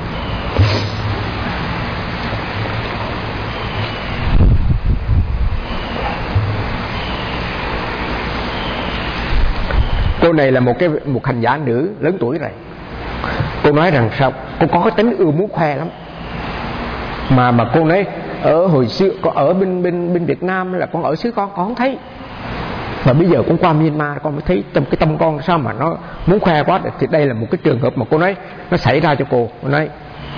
Cô này là một cái một hành giả nữ lớn tuổi rồi. Cô nói rằng sao cô có cái tính ưa muốn khoe lắm. Mà mà cô nói ở hồi xưa có ở bên bên bên Việt Nam là con ở xứ con con không thấy. Và bây giờ con qua Myanmar con mới thấy trong cái tâm con sao mà nó muốn khoe quá. Thì đây là một cái trường hợp mà cô nói nó xảy ra cho cô. Cô nói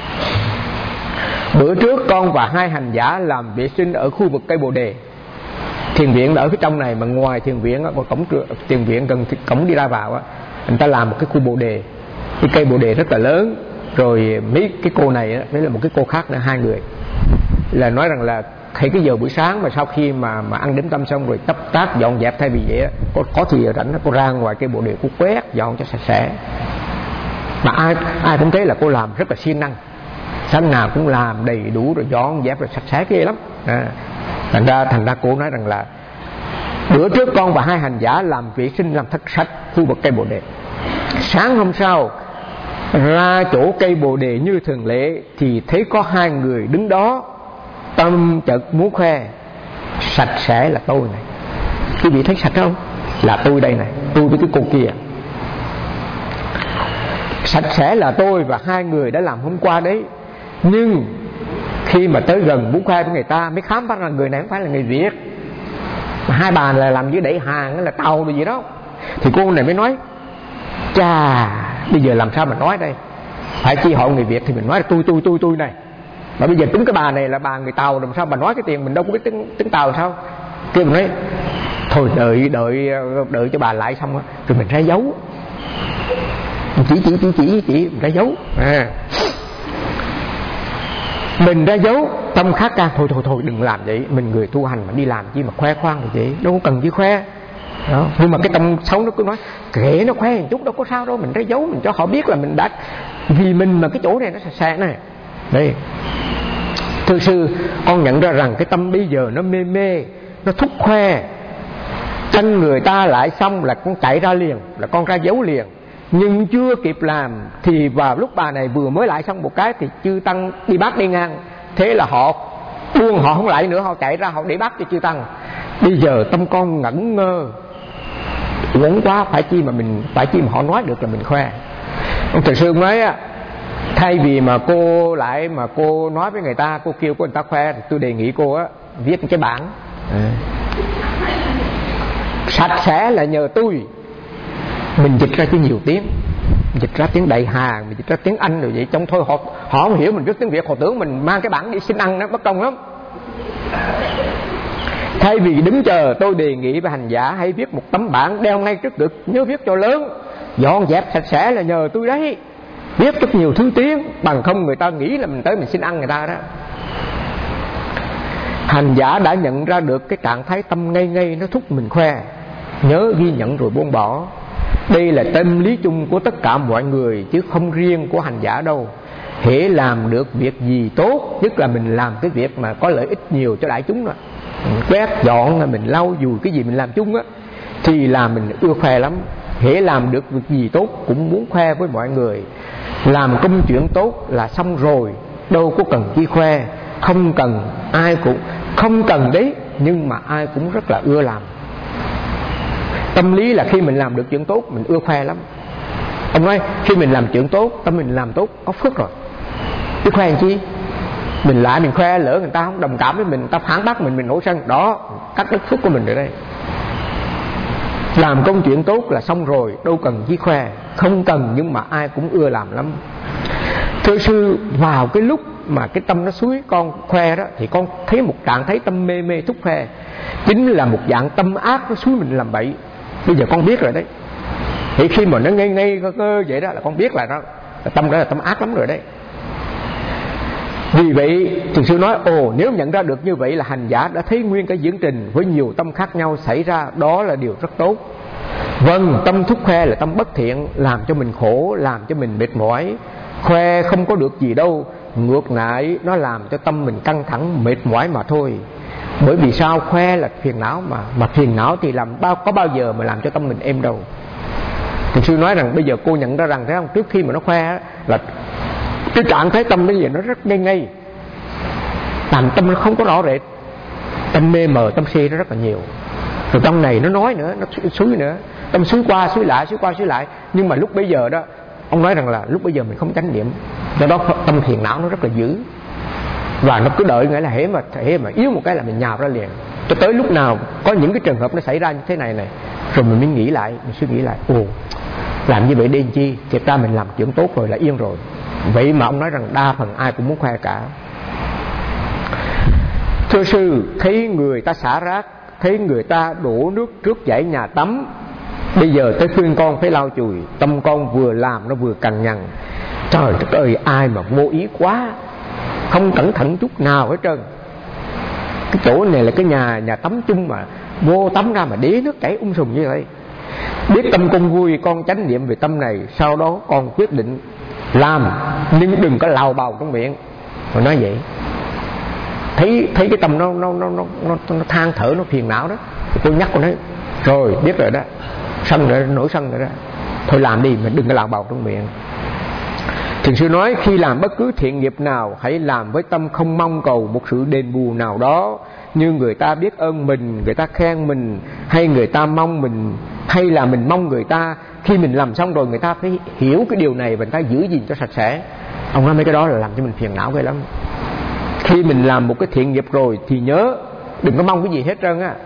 bữa trước con và hai hành giả làm vệ sinh ở khu vực cây Bồ Đề. Thiền viện là ở phía trong này, mà ngoài thiền viện có cổng thiền viện gần cổng đi ra vào á, người ta làm một cái khu Bồ Đề, cái cây Bồ Đề rất là lớn. Rồi mấy cái cô này với là một cái cô khác nữa, hai người là nói rằng là thấy cái giờ buổi sáng mà sau khi mà mà ăn điểm tâm xong rồi tấp tác dọn dẹp thay vì vậy á, có có thì rảnh cô ra ngoài cây Bồ Đề cô quét dọn cho sạch sẽ. Mà ai ai cũng thấy là cô làm rất là siêng năng, sáng nào cũng làm đầy đủ rồi dọn dẹp rồi sạch sẽ ghê lắm. À, thành ra thành ra cô nói rằng là bữa trước con và hai hành giả làm vệ sinh làm thật sạch khu vực cây Bồ Đề. Sáng hôm sau ra chỗ cây Bồ Đề như thường lệ thì thấy có hai người đứng đó, tâm chợt muốn khoe sạch sẽ là tôi này. Quý vị thấy sạch không? Là tôi đây này, tôi với cái cô kia. Sạch sẽ là tôi và hai người đã làm hôm qua đấy. Nhưng khi mà tới gần muốn khoe với người ta mới khám phá là người này không phải là người Việt, mà hai bà là làm dưới đẩy hàng là tàu gì đó. Thì cô này mới nói chà, bây giờ làm sao mà nói đây? Phải chi họ người Việt thì mình nói là tôi tôi tôi tôi này. Mà bây giờ tính cái bà này là bà người Tàu, làm sao bà nói cái tiền mình đâu có biết tính, tính Tàu sao? Kêu mình nói thôi đợi đợi đợi cho bà lại xong á, rồi mình ra dấu. Mình chỉ chỉ chỉ chỉ chỉ mình ra dấu. À. Mình ra dấu tâm khác ca thôi thôi thôi đừng làm vậy, mình người tu hành mà đi làm chi mà khoe khoang như vậy, đâu có cần chi khoe. Đó. Nhưng mà cái tâm xấu nó cứ nói kệ nó khoe một chút đâu có sao đâu, mình ra dấu mình cho họ biết là mình đã vì mình mà cái chỗ này nó sạch sẽ này. Đây, thưa sư, con nhận ra rằng cái tâm bây giờ nó mê mê, nó thúc khoe, tranh người ta lại xong là con chạy ra liền, là con ra dấu liền. Nhưng chưa kịp làm thì vào lúc bà này vừa mới lại xong một cái thì chư tăng đi bắt đi ngang, thế là họ buông, họ không lại nữa, họ chạy ra họ để bắt cho chư tăng. Bây giờ tâm con ngẩn ngơ, uổng quá, phải chi mà mình phải chi mà họ nói được là mình khoe. Ông thầy sư nói á, thay vì mà cô lại mà cô nói với người ta, cô kêu của người ta khoe, thì tôi đề nghị cô á viết một cái bản à. Sạch sẽ là nhờ tôi, mình dịch ra cho nhiều tiếng. dịch ra tiếng Đại Hàn, mình dịch ra tiếng Anh rồi vậy, trong thôi họ họ không hiểu mình viết tiếng Việt, họ tưởng mình mang cái bản đi xin ăn, nó bất công lắm. Thay vì đứng chờ, tôi đề nghị với hành giả hãy viết một tấm bảng đeo ngay trước ngực, nhớ viết cho lớn, dọn dẹp sạch sẽ là nhờ tôi đấy. Viết rất nhiều thứ tiếng, bằng không người ta nghĩ là mình tới mình xin ăn người ta đó. Hành giả đã nhận ra được cái trạng thái tâm ngây ngây nó thúc mình khoe, nhớ ghi nhận rồi buông bỏ. Đây là tâm lý chung của tất cả mọi người, chứ không riêng của hành giả đâu. Hễ làm được việc gì tốt, nhất là mình làm cái việc mà có lợi ích nhiều cho đại chúng đó, mình quét dọn, mình lau dùi cái gì mình làm chung á, thì là mình ưa khoe lắm. Hễ làm được việc gì tốt cũng muốn khoe với mọi người. Làm công chuyện tốt là xong rồi, đâu có cần chi khoe. Không cần, ai cũng không cần đấy, nhưng mà ai cũng rất là ưa làm. Tâm lý là khi mình làm được chuyện tốt mình ưa khoe lắm. Ông nói khi mình làm chuyện tốt, tâm mình làm tốt có phước rồi, chứ khoe làm chi. Mình lại mình khoe, lỡ người ta không đồng cảm với mình, người ta phản bác mình, mình nổi sân, đó cắt đứt phước của mình rồi đây. Làm công chuyện tốt là xong rồi, đâu cần chi khoe. Không cần, nhưng mà ai cũng ưa làm lắm. Thưa sư, vào cái lúc mà cái tâm nó xúi con khoe đó, thì con thấy một trạng thấy tâm mê mê thúc khoe, chính là một dạng tâm ác nó xúi mình làm bậy. Bây giờ con biết rồi đấy. Thì khi mà nó ngây ngây cơ cơ vậy đó là con biết là nó là tâm đó là tâm ác lắm rồi đấy. Vì vậy Thiền sư nói, ồ, nếu nhận ra được như vậy là hành giả đã thấy nguyên cái diễn trình với nhiều tâm khác nhau xảy ra, đó là điều rất tốt. Vâng, tâm thúc khoe là tâm bất thiện, làm cho mình khổ, làm cho mình mệt mỏi. Khoe không có được gì đâu, ngược lại nó làm cho tâm mình căng thẳng, mệt mỏi mà thôi. Bởi vì sao? Khoe là phiền não mà, mà phiền não thì làm bao có bao giờ mà làm cho tâm mình êm đâu. Thiền sư nói rằng bây giờ cô nhận ra rằng, thấy không, trước khi mà nó khoe là cái trạng thái tâm bây giờ nó rất ngây ngây, làm tâm nó không có rõ rệt, tâm mê mờ, tâm si nó rất là nhiều. Rồi tâm này nó nói nữa, nó xúi nữa, tâm xúi qua xúi lại, xúi qua xúi lại. Nhưng mà lúc bây giờ đó, ông nói rằng là lúc bây giờ mình không chánh niệm, do đó tâm phiền não nó rất là dữ, và nó cứ đợi nghĩa là hễ mà hễ mà yếu một cái là mình nhào ra liền. Cho tới lúc nào có những cái trường hợp nó xảy ra như thế này này, rồi mình mới nghĩ lại, mình suy nghĩ lại, ồ, làm như vậy đi chi, thiệt ra mình làm chuyện tốt rồi là yên rồi. Vậy mà ông nói rằng đa phần ai cũng muốn khoe cả. Thưa sư, thấy người ta xả rác, thấy người ta đổ nước trước dãy nhà tắm, bây giờ tới khuyên con phải lau chùi, tâm con vừa làm nó vừa cằn nhằn. Trời đất ơi, ai mà vô ý quá, không cẩn thận chút nào hết trơn. Cái chỗ này là cái nhà nhà tắm chung mà vô tắm ra mà đế nước chảy um sùm như vậy. Biết tâm con vui, con chánh niệm về tâm này, sau đó con quyết định làm, nhưng đừng có lào bào trong miệng. Rồi nói vậy, thấy thấy cái tâm nó nó nó nó nó, nó than thở, nó phiền não đó, tôi nhắc con nói, rồi biết rồi đó, sân rồi, nổi sân rồi đó, thôi làm đi, mà đừng có lào bào trong miệng. Thiền sư nói, khi làm bất cứ thiện nghiệp nào, hãy làm với tâm không mong cầu một sự đền bù nào đó, như người ta biết ơn mình, người ta khen mình, hay người ta mong mình, hay là mình mong người ta. Khi mình làm xong rồi, người ta phải hiểu cái điều này và người ta giữ gìn cho sạch sẽ. Ông nói mấy cái đó là làm cho mình phiền não ghê lắm. Khi mình làm một cái thiện nghiệp rồi thì nhớ, đừng có mong cái gì hết trơn á.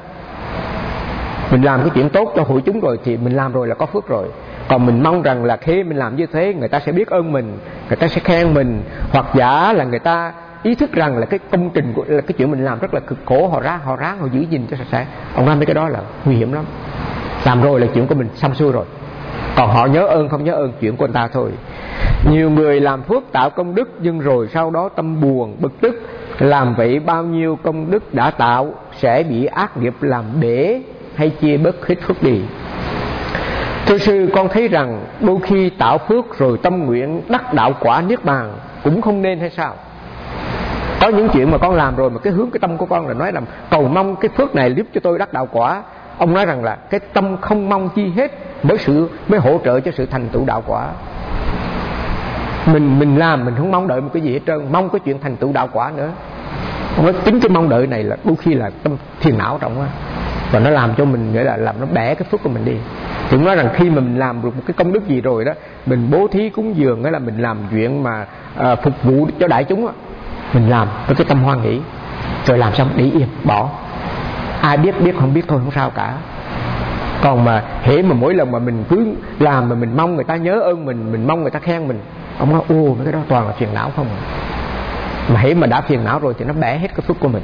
Mình làm cái chuyện tốt cho hội chúng rồi thì mình làm rồi là có phước rồi. Còn mình mong rằng là khi mình làm như thế, người ta sẽ biết ơn mình, người ta sẽ khen mình, hoặc giả là người ta ý thức rằng là cái công trình của là cái chuyện mình làm rất là cực khổ, họ ráng họ ráng họ giữ gìn cho sạch sẽ. Ông nói mấy cái đó là nguy hiểm lắm. Làm rồi là chuyện của mình xong xuôi rồi, còn họ nhớ ơn không nhớ ơn chuyện của người ta thôi. Nhiều người làm phước tạo công đức, nhưng rồi sau đó tâm buồn bực tức, làm vậy bao nhiêu công đức đã tạo sẽ bị ác nghiệp làm bể hay chia bớt hết phước đi. Thưa sư, con thấy rằng đôi khi tạo phước rồi tâm nguyện đắc đạo quả niết bàn cũng không nên hay sao? Có những chuyện mà con làm rồi mà cái hướng cái tâm của con là nói rằng cầu mong cái phước này giúp cho tôi đắc đạo quả. Ông nói rằng là cái tâm không mong chi hết mới sự mới hỗ trợ cho sự thành tựu đạo quả. Mình mình làm mình không mong đợi một cái gì hết trơn, mong cái chuyện thành tựu đạo quả nữa. Ông nói tính cái mong đợi này là đôi khi là tâm phiền não trọng quá, và nó làm cho mình nghĩa là làm nó bẻ cái phước của mình đi. Thì nói rằng khi mà mình làm được một cái công đức gì rồi đó, mình bố thí cúng dường, nghĩa là mình làm chuyện mà à, phục vụ cho đại chúng á, mình làm với cái tâm hoan hỷ, rồi làm xong để yên bỏ. Ai biết biết không biết thôi không sao cả. Còn mà hễ mà mỗi lần mà mình cứ làm mà mình mong người ta nhớ ơn mình, mình mong người ta khen mình, ông nói ô cái đó toàn là phiền não không. Mà hễ mà đã phiền não rồi thì nó bẻ hết cái phước của mình.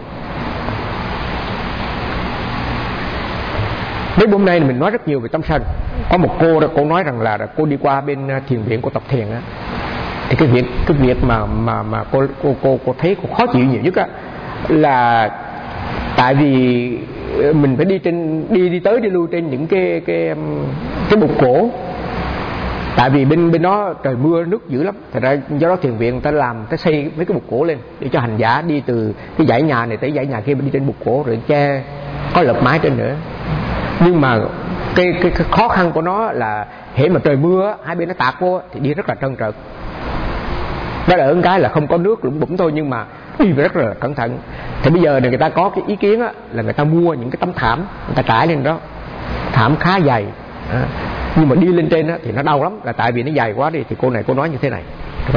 Mấy hôm nay mình nói rất nhiều về tâm sân. Có một cô đó, cô nói rằng là cô đi qua bên thiền viện của Tập Thiền á, thì cái việc cái việc mà mà mà cô cô cô cô thấy cô khó chịu nhiều nhất á là tại vì mình phải đi trên đi đi tới đi lui trên những cái cái cái bục cổ. Tại vì bên bên đó trời mưa nước dữ lắm, thật ra do đó thiền viện người ta làm, người ta xây mấy cái bục cổ lên để cho hành giả đi từ cái dãy nhà này tới dãy nhà kia, đi trên bục cổ rồi che có lợp mái trên nữa. Nhưng mà cái, cái cái khó khăn của nó là hễ mà trời mưa hai bên nó tạt vô thì đi rất là trơn trượt. Đó là ơn cái là không có nước lũng bủng thôi, nhưng mà đi rất là cẩn thận. Thì bây giờ người ta có cái ý kiến á, là người ta mua những cái tấm thảm, người ta trải lên đó, thảm khá dày à, nhưng mà đi lên trên á, thì nó đau lắm, là tại vì nó dày quá đi. Thì cô này cô nói như thế này rồi.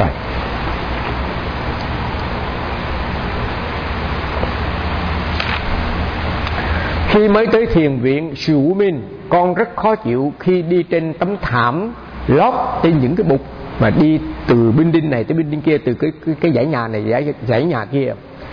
Khi mới tới thiền viện Siu Minh, con rất khó chịu khi đi trên tấm thảm lót trên những cái bục mà đi từ building này tới building kia, từ cái cái, cái dãy nhà này dãy dãy nhà kia.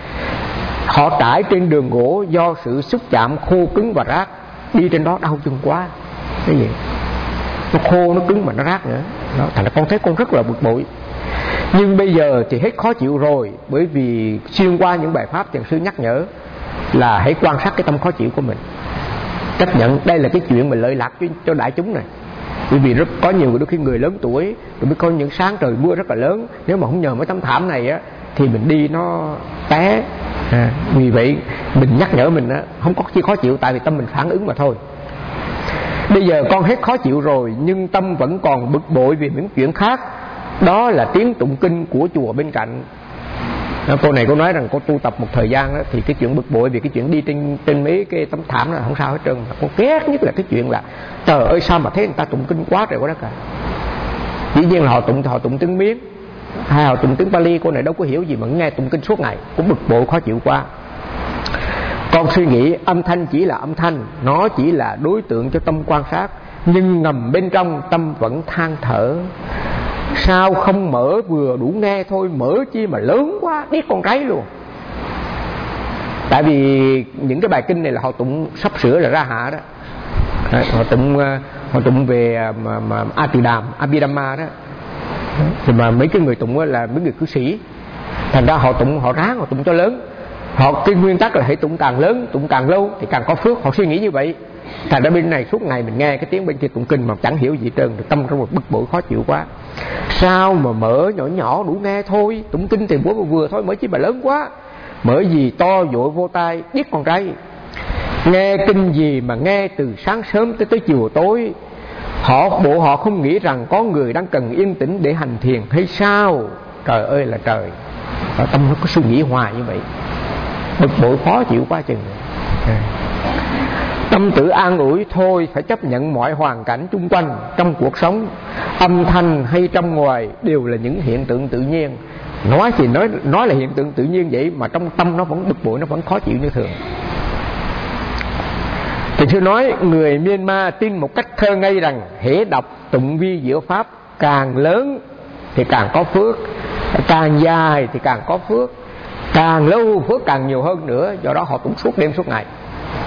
Họ trải trên đường gỗ do sự xúc chạm khô cứng và rát, đi trên đó đau chân quá. Cái gì? Nó khô, nó cứng mà nó rát nữa. Đó, thành ra con thấy con rất là bực bội. Nhưng bây giờ thì hết khó chịu rồi, bởi vì xuyên qua những bài pháp thiền sư nhắc nhở là hãy quan sát cái tâm khó chịu của mình, chấp nhận đây là cái chuyện mà lợi lạc cho, cho đại chúng này. Bởi vì rất có nhiều đôi khi người lớn tuổi rồi mới có những sáng trời mưa rất là lớn, nếu mà không nhờ mấy tấm thảm này á thì mình đi nó té à, vì vậy mình nhắc nhở mình á, không có chi khó chịu, tại vì tâm mình phản ứng mà thôi. Bây giờ con hết khó chịu rồi, nhưng tâm vẫn còn bực bội vì những chuyện khác, đó là tiếng tụng kinh của chùa bên cạnh. Đó, cô này cô nói rằng cô tu tập một thời gian đó, thì cái chuyện bực bội vì cái chuyện đi trên trên mấy cái tấm thảm là không sao hết trơn. Cô ghét nhất là cái chuyện là trời ơi sao mà thấy người ta tụng kinh quá trời quá đất cả. Dĩ nhiên là họ tụng họ tụng tiếng Miến hay họ tụng tiếng Pali, cô này đâu có hiểu gì mà nghe tụng kinh suốt ngày, cũng bực bội khó chịu quá. Con suy nghĩ âm thanh chỉ là âm thanh, nó chỉ là đối tượng cho tâm quan sát, nhưng ngầm bên trong tâm vẫn than thở. Sao không mở vừa đủ nghe thôi, mở chi mà lớn quá, biết con ráy luôn. Tại vì những cái bài kinh này là họ tụng sắp sửa là ra hạ đó. Họ tụng họ tụng về mà, mà Atidam, Abhidhamma đó. Thì mà mấy cái người tụng là mấy người cư sĩ, thành ra họ tụng họ ráng họ tụng cho lớn. Họ cái nguyên tắc là hãy tụng càng lớn, tụng càng lâu thì càng có phước. Họ suy nghĩ như vậy. Thành ra bên này suốt ngày mình nghe cái tiếng bên kia tụng kinh mà chẳng hiểu gì trơn, tâm trong một bực bội khó chịu quá. Sao mà mở nhỏ nhỏ đủ nghe thôi, tụng kinh thì vừa vừa thôi, mở chi mà lớn quá. Mở gì to vội vô tai, biết con trai. Nghe kinh gì mà nghe từ sáng sớm tới tới chiều tối. Họ bộ họ không nghĩ rằng có người đang cần yên tĩnh để hành thiền hay sao? Trời ơi là trời. Và tâm nó có suy nghĩ hoài như vậy, bực bội khó chịu quá chừng. Tâm tự an ủi thôi, phải chấp nhận mọi hoàn cảnh chung quanh trong cuộc sống, âm thanh hay trong ngoài đều là những hiện tượng tự nhiên. Nói thì nói nói là hiện tượng tự nhiên vậy mà trong tâm nó vẫn bực bội, nó vẫn khó chịu như thường. Thì sư nói người Myanmar tin một cách thơ ngây rằng hễ đọc tụng vi diệu pháp càng lớn thì càng có phước, càng dài thì càng có phước, càng lâu phước càng nhiều hơn nữa. Do đó họ tụng suốt đêm suốt ngày.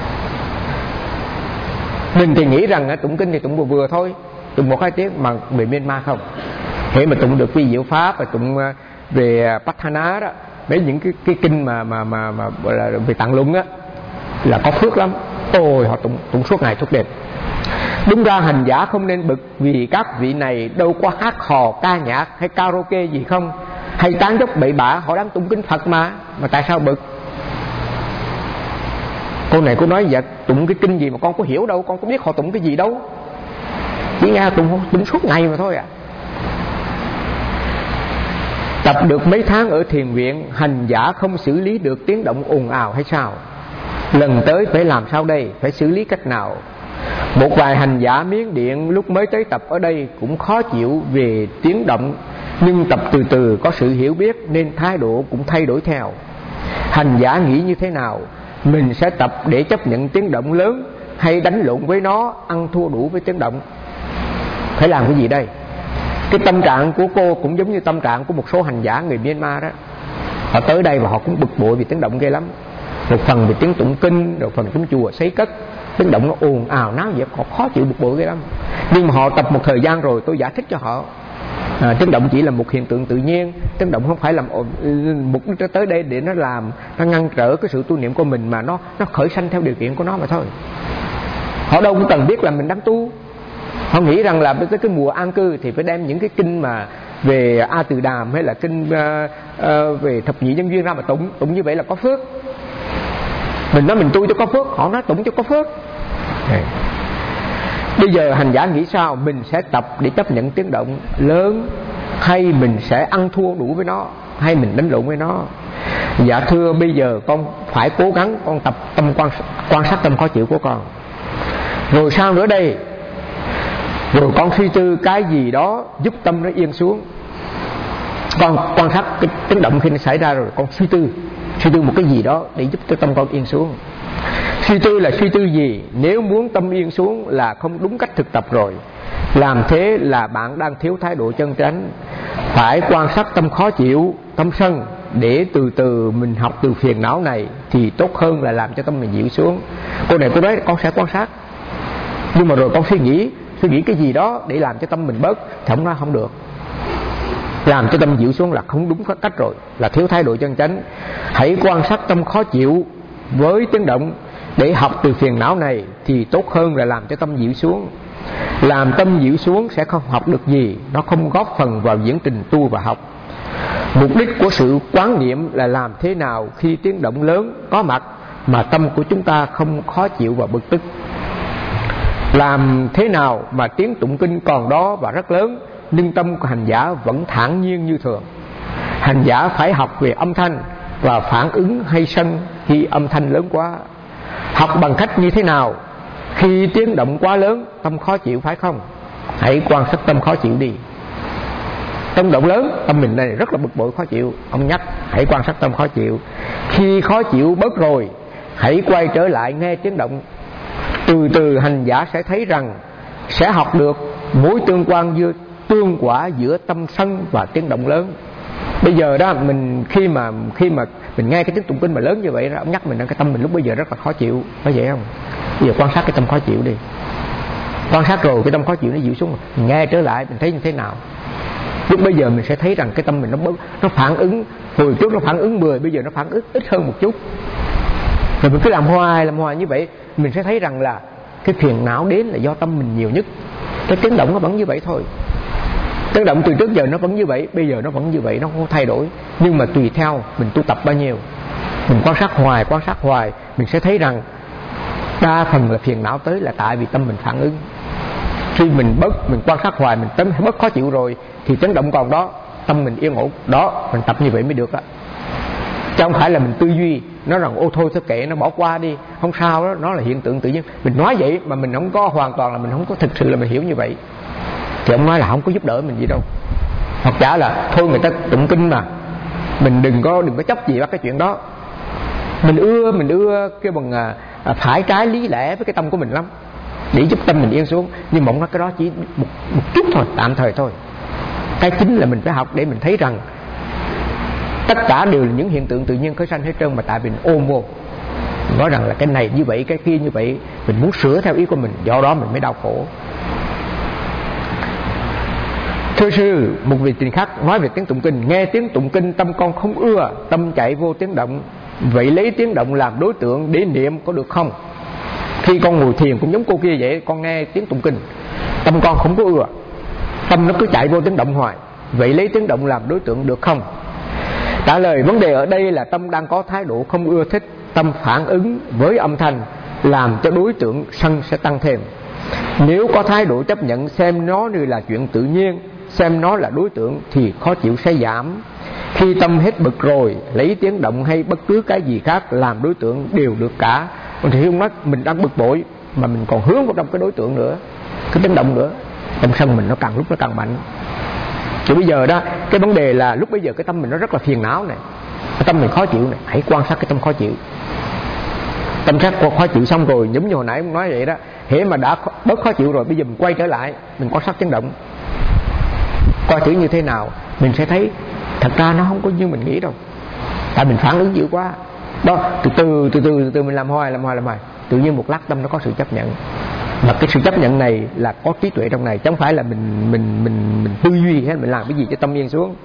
Mình thì nghĩ rằng tụng kinh thì tụng vừa vừa thôi, tụng một hai tiếng, mà người Myanmar không. Hễ mà tụng được vi diệu pháp và tụng về Patthana đó, mấy những cái cái kinh mà mà mà mà gọi là về tạng luận á là có phước lắm. Ôi họ tụng tụng suốt ngày suốt đêm. Đúng ra hành giả không nên bực vì các vị này đâu có hát hò ca nhạc hay karaoke gì không, hay tán dốc bậy bạ, họ đang tụng kinh Phật mà mà tại sao bực? Cô này cô nói dạ tụng cái kinh gì mà con có hiểu đâu, con có biết họ tụng cái gì đâu, chỉ nghe tụng tụng suốt ngày mà thôi à. Tập được mấy tháng ở thiền viện, hành giả không xử lý được tiếng động ồn ào hay sao? Lần tới phải làm sao đây? Phải xử lý cách nào? Một vài hành giả Miến Điện lúc mới tới tập ở đây cũng khó chịu về tiếng động, nhưng tập từ từ có sự hiểu biết nên thái độ cũng thay đổi theo. Hành giả nghĩ như thế nào? Mình sẽ tập để chấp nhận tiếng động lớn, hay đánh lộn với nó, ăn thua đủ với tiếng động. Phải làm cái gì đây? Cái tâm trạng của cô cũng giống như tâm trạng của một số hành giả người Myanmar đó. Họ tới đây và họ cũng bực bội vì tiếng động ghê lắm. Một phần vì tiếng tụng kinh, rồi phần tiếng chùa sấy cất, tiếng động nó ồn ào náo nhiệt, họ khó chịu bực bội ghê lắm. Nhưng mà họ tập một thời gian rồi, tôi giải thích cho họ, à, tiếng động chỉ là một hiện tượng tự nhiên. Tiếng động không phải làm mục đích tới đây để nó làm, nó ngăn trở cái sự tu niệm của mình, mà nó nó khởi sanh theo điều kiện của nó mà thôi. Họ đâu cũng cần biết là mình đang tu. Họ nghĩ rằng là tới cái mùa an cư thì phải đem những cái kinh mà về A Từ Đàm hay là kinh uh, uh, về thập nhị nhân duyên ra mà tụng. Tụng như vậy là có phước. Mình nói mình tu cho có phước, họ nói tụng cho có phước. Bây giờ hành giả nghĩ sao? Mình sẽ tập để chấp nhận tiếng động lớn, hay mình sẽ ăn thua đủ với nó, hay mình đánh lộn với nó? Dạ thưa, bây giờ con phải cố gắng con tập tâm quan, quan sát tâm khó chịu của con. Rồi sao nữa đây? Rồi con suy tư cái gì đó giúp tâm nó yên xuống. Con quan sát cái tiếng động khi nó xảy ra rồi con suy tư, suy tư một cái gì đó để giúp cho tâm con yên xuống. Suy tư là suy tư gì? Nếu muốn tâm yên xuống là không đúng cách thực tập rồi. Làm thế là bạn đang thiếu thái độ chân chánh. Phải quan sát tâm khó chịu, tâm sân, để từ từ mình học từ phiền não này thì tốt hơn là làm cho tâm mình dịu xuống. Cô này cô nói con sẽ quan sát, nhưng mà rồi con suy nghĩ, suy nghĩ cái gì đó để làm cho tâm mình bớt, thì không nói không được. Làm cho tâm dịu xuống là không đúng cách rồi, là thiếu thái độ chân chánh. Hãy quan sát tâm khó chịu với tiếng động để học từ phiền não này thì tốt hơn là làm cho tâm dịu xuống. Làm tâm dịu xuống sẽ không học được gì, nó không góp phần vào diễn trình tu và học. Mục đích của sự quán niệm là làm thế nào khi tiếng động lớn có mặt mà tâm của chúng ta không khó chịu và bực tức. Làm thế nào mà tiếng tụng kinh còn đó và rất lớn, nhưng tâm của hành giả vẫn thản nhiên như thường. Hành giả phải học về âm thanh và phản ứng hay sân khi âm thanh lớn quá. Học bằng cách như thế nào? Khi tiếng động quá lớn, tâm khó chịu phải không? Hãy quan sát tâm khó chịu đi. Tiếng động lớn, tâm mình này rất là bực bội khó chịu. Ông nhắc, hãy quan sát tâm khó chịu. Khi khó chịu bớt rồi, hãy quay trở lại nghe tiếng động. Từ từ hành giả sẽ thấy rằng, sẽ học được mối tương quan giữa tương quả giữa tâm sân và tiếng động lớn. Bây giờ đó mình khi mà khi mà mình nghe cái tiếng tụng kinh mà lớn như vậy đó, ông nhắc mình rằng cái tâm mình lúc bây giờ rất là khó chịu, có vậy không? Bây giờ quan sát cái tâm khó chịu đi. Quan sát rồi cái tâm khó chịu nó dịu xuống, mình nghe trở lại mình thấy như thế nào. Lúc bây giờ mình sẽ thấy rằng cái tâm mình nó bớt, nó phản ứng, hồi trước nó phản ứng mười, bây giờ nó phản ứng ít hơn một chút. Rồi mình cứ làm hoài làm hoài như vậy, mình sẽ thấy rằng là cái phiền não đến là do tâm mình nhiều nhất. Cái tiếng động nó vẫn như vậy thôi. Tiếng động từ trước giờ nó vẫn như vậy, bây giờ nó vẫn như vậy, nó không thay đổi. Nhưng mà tùy theo mình tu tập bao nhiêu, mình quan sát hoài, quan sát hoài, mình sẽ thấy rằng đa phần là phiền não tới là tại vì tâm mình phản ứng. Khi mình bớt, mình quan sát hoài, mình tâm bớt khó chịu rồi thì tiếng động còn đó, tâm mình yên ổn. Đó, mình tập như vậy mới được á. Chứ không phải là mình tư duy nó rằng ô thôi thôi kệ nó bỏ qua đi, không sao đó, nó là hiện tượng tự nhiên. Mình nói vậy mà mình không có hoàn toàn là mình không có thực sự là mình hiểu như vậy, thì ông nói là không có giúp đỡ mình gì đâu. Hoặc giả là thôi người ta tụng kinh mà, mình đừng có đừng có chấp gì vào cái chuyện đó. Mình ưa mình ưa cái bằng à, phải trái lý lẽ với cái tâm của mình lắm, để giúp tâm mình yên xuống. Nhưng mà ông nói cái đó chỉ một, một chút thôi, tạm thời thôi. Cái chính là mình phải học để mình thấy rằng tất cả đều là những hiện tượng tự nhiên khởi sanh hết trơn, mà tại vì mình ôm vô, mình nói rằng là cái này như vậy, cái kia như vậy, mình muốn sửa theo ý của mình, do đó mình mới đau khổ. Thưa sư, một vị tình khác nói về tiếng tụng kinh. Nghe tiếng tụng kinh tâm con không ưa, tâm chạy vô tiếng động, vậy lấy tiếng động làm đối tượng để niệm có được không? Khi con ngồi thiền cũng giống cô kia vậy, con nghe tiếng tụng kinh, tâm con không có ưa, tâm nó cứ chạy vô tiếng động hoài, vậy lấy tiếng động làm đối tượng được không? Trả lời vấn đề ở đây là tâm đang có thái độ không ưa thích, tâm phản ứng với âm thanh, làm cho đối tượng sân sẽ tăng thêm. Nếu có thái độ chấp nhận xem nó như là chuyện tự nhiên, xem nó là đối tượng, thì khó chịu sẽ giảm. Khi tâm hết bực rồi, lấy tiếng động hay bất cứ cái gì khác làm đối tượng đều được cả. Còn thì không nói mình đang bực bội mà mình còn hướng vào trong cái đối tượng nữa, cái tiếng động nữa, tâm sân mình nó càng lúc nó càng mạnh. Thì bây giờ đó, cái vấn đề là lúc bây giờ cái tâm mình nó rất là phiền não này, cái tâm mình khó chịu này, hãy quan sát cái tâm khó chịu. Tâm sát khó chịu xong rồi, giống như hồi nãy ông nói vậy đó, hễ mà đã bớt khó chịu rồi, bây giờ mình quay trở lại, mình quan sát chấn động, coi thử như thế nào, mình sẽ thấy thật ra nó không có như mình nghĩ đâu, tại mình phản ứng dữ quá đó. Từ từ từ từ từ từ mình làm hoài làm hoài làm hoài, tự nhiên một lát tâm nó có sự chấp nhận. Mà cái sự chấp nhận này là có trí tuệ trong này, chứ không phải là mình mình mình mình tư duy hay mình làm cái gì cho tâm yên xuống.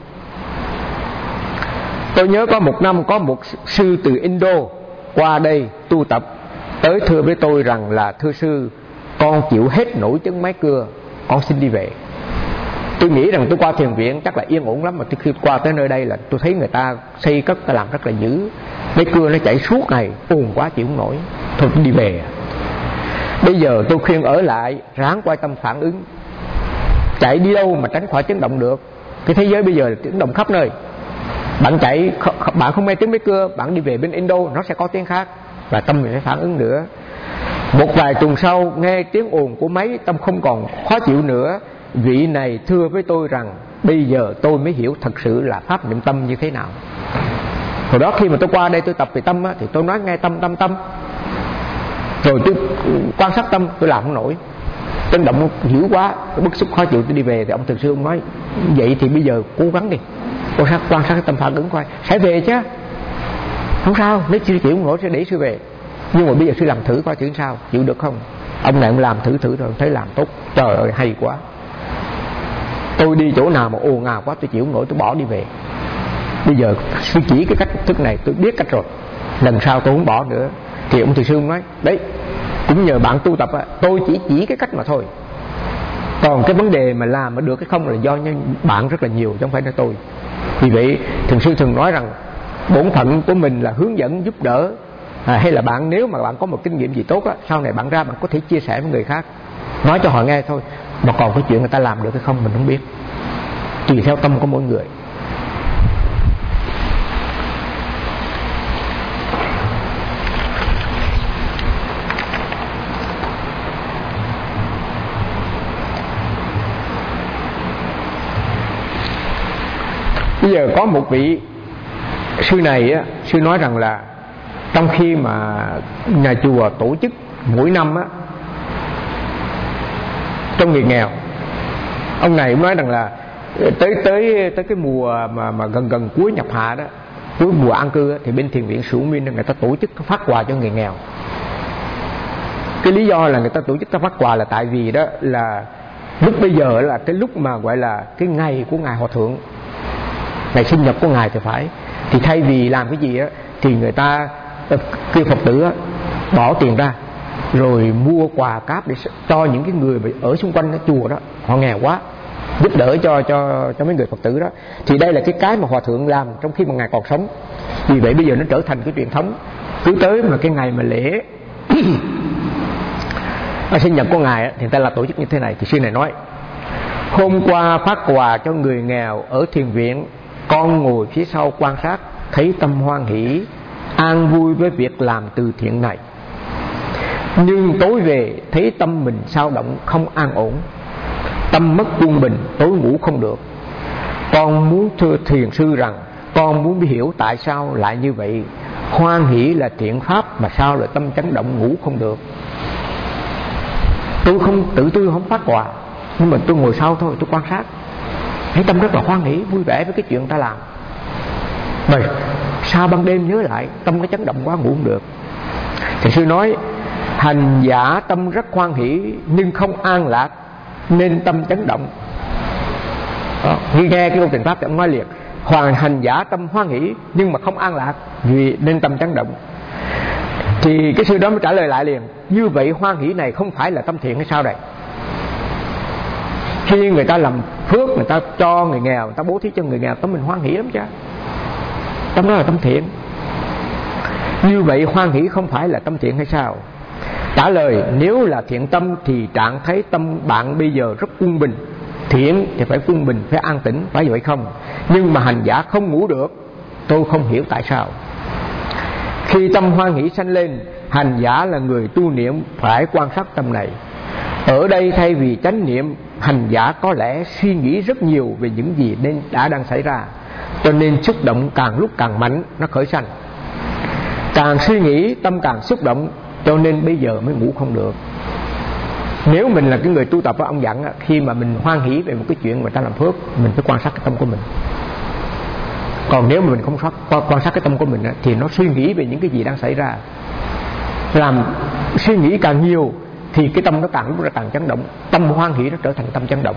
Tôi nhớ có một năm có một sư từ Indo qua đây tu tập, tới thưa với tôi rằng là thưa sư, con chịu hết nổi chứng máy cưa, con xin đi về. Tôi nghĩ rằng tôi qua thiền viện chắc là yên ổn lắm, mà khi qua tới nơi đây là tôi thấy người ta xây cất, ta làm rất là dữ, máy cưa nó chảy suốt ngày, ồn quá chịu không nổi, thôi tôi đi về. Bây giờ tôi khuyên ở lại, ráng quay tâm phản ứng, chạy đi đâu mà tránh khỏi chấn động được. Cái thế giới bây giờ là chấn động khắp nơi. Bạn chạy, bạn không nghe tiếng máy cưa, bạn đi về bên Indo nó sẽ có tiếng khác, và tâm mình phải phản ứng nữa. Một vài tuần sau nghe tiếng ồn của máy, tâm không còn khó chịu nữa. Vị này thưa với tôi rằng bây giờ tôi mới hiểu thật sự là pháp niệm tâm như thế nào. Hồi đó khi mà tôi qua đây tôi tập về tâm á, thì tôi nói nghe tâm tâm tâm, rồi tôi quan sát tâm, tôi làm không nổi, chấn động dữ quá, tôi bức xúc khó chịu, tôi đi về. Thì ông thực sư ông nói vậy thì bây giờ cố gắng đi, quan sát quan sát cái tâm phản ứng coi, sẽ về chứ, không sao, nếu chưa chịu không nổi sẽ để sư về. Nhưng mà bây giờ sư làm thử coi thử sao, chịu được không. Ông này ông làm thử thử rồi thấy làm tốt, trời ơi hay quá. Tôi đi chỗ nào mà ồn ào quá tôi chịu không nổi, tôi bỏ đi về. Bây giờ sư chỉ cái cách thức này tôi biết cách rồi, lần sau tôi không bỏ nữa. Thì ông thầy sư nói đấy, cũng nhờ bạn tu tập á, tôi chỉ chỉ cái cách mà thôi, còn cái vấn đề mà làm mà được cái không là do bạn rất là nhiều, chứ không phải là tôi. Vì vậy thiền sư thường nói rằng bổn phận của mình là hướng dẫn giúp đỡ, à, hay là bạn nếu mà bạn có một kinh nghiệm gì tốt á, sau này bạn ra bạn có thể chia sẻ với người khác, nói cho họ nghe thôi. Mà còn cái chuyện người ta làm được hay không mình không biết, tùy theo tâm của mỗi người. Bây giờ có một vị sư này á, sư nói rằng là trong khi mà nhà chùa tổ chức mỗi năm á, trong người nghèo, ông này cũng nói rằng là tới tới tới cái mùa mà mà gần gần cuối nhập hạ đó, cuối mùa an cư á, thì bên thiền viện Sủ Minh người ta tổ chức phát quà cho người nghèo. Cái lý do là người ta tổ chức phát quà là tại vì đó là lúc bây giờ là cái lúc mà gọi là cái ngày của ngài Hòa Thượng, ngày sinh nhật của ngài thì phải, thì thay vì làm cái gì á thì người ta kêu Phật tử á, bỏ tiền ra rồi mua quà cáp để cho những cái người ở xung quanh cái chùa đó, họ nghèo quá, giúp đỡ cho cho cho mấy người Phật tử đó. Thì đây là cái cái mà Hòa Thượng làm trong khi mà ngài còn sống. Vì vậy bây giờ nó trở thành cái truyền thống, cứ tới mà cái ngày mà lễ sinh nhật của ngài á, thì người ta là tổ chức như thế này. Thì sư này nói hôm qua phát quà cho người nghèo ở thiền viện, con ngồi phía sau quan sát, thấy tâm hoan hỷ, an vui với việc làm từ thiện này. Nhưng tối về thấy tâm mình dao động, không an ổn, tâm mất quân bình, tối ngủ không được. Con muốn thưa thiền sư rằng con muốn hiểu tại sao lại như vậy. Hoan hỷ là thiện pháp mà sao lại tâm chấn động ngủ không được. Tôi không tự tôi không phát quà, nhưng mà tôi ngồi sau thôi, tôi quan sát, thấy tâm rất là hoan hỷ, vui vẻ với cái chuyện ta làm. Mà sao ban đêm nhớ lại tâm nó chấn động quá ngủ không được. Thì sư nói hành giả tâm rất hoan hỷ nhưng không an lạc nên tâm chấn động. Đó, khi nghe cái câu trình pháp thì ông nói liền, hoàn hành giả tâm hoan hỷ nhưng mà không an lạc vì nên tâm chấn động. Thì cái sư đó mới trả lời lại liền, như vậy hoan hỷ này không phải là tâm thiện hay sao đây? Khi người ta làm phước, người ta cho người nghèo, người ta bố thí cho người nghèo, tâm mình hoan hỷ lắm chứ, tâm đó là tâm thiện. Như vậy hoan hỷ không phải là tâm thiện hay sao? Trả lời, nếu là thiện tâm thì trạng thấy tâm bạn bây giờ rất quân bình. Thiện thì phải quân bình, phải an tĩnh, phải vậy không? Nhưng mà hành giả không ngủ được, tôi không hiểu tại sao. Khi tâm hoan hỷ sanh lên, hành giả là người tu niệm phải quan sát tâm này. Ở đây thay vì chánh niệm, hành giả có lẽ suy nghĩ rất nhiều về những gì nên đã đang xảy ra, cho nên xúc động càng lúc càng mạnh, nó khởi sanh. Càng suy nghĩ tâm càng xúc động, cho nên bây giờ mới ngủ không được. Nếu mình là cái người tu tập, ông dặn khi mà mình hoan hỷ về một cái chuyện người ta làm phước, mình phải quan sát cái tâm của mình. Còn nếu mà mình không quan sát cái tâm của mình thì nó suy nghĩ về những cái gì đang xảy ra, làm suy nghĩ càng nhiều thì cái tâm nó càng lúc ra càng chấn động. Tâm hoan hỷ nó trở thành tâm chấn động.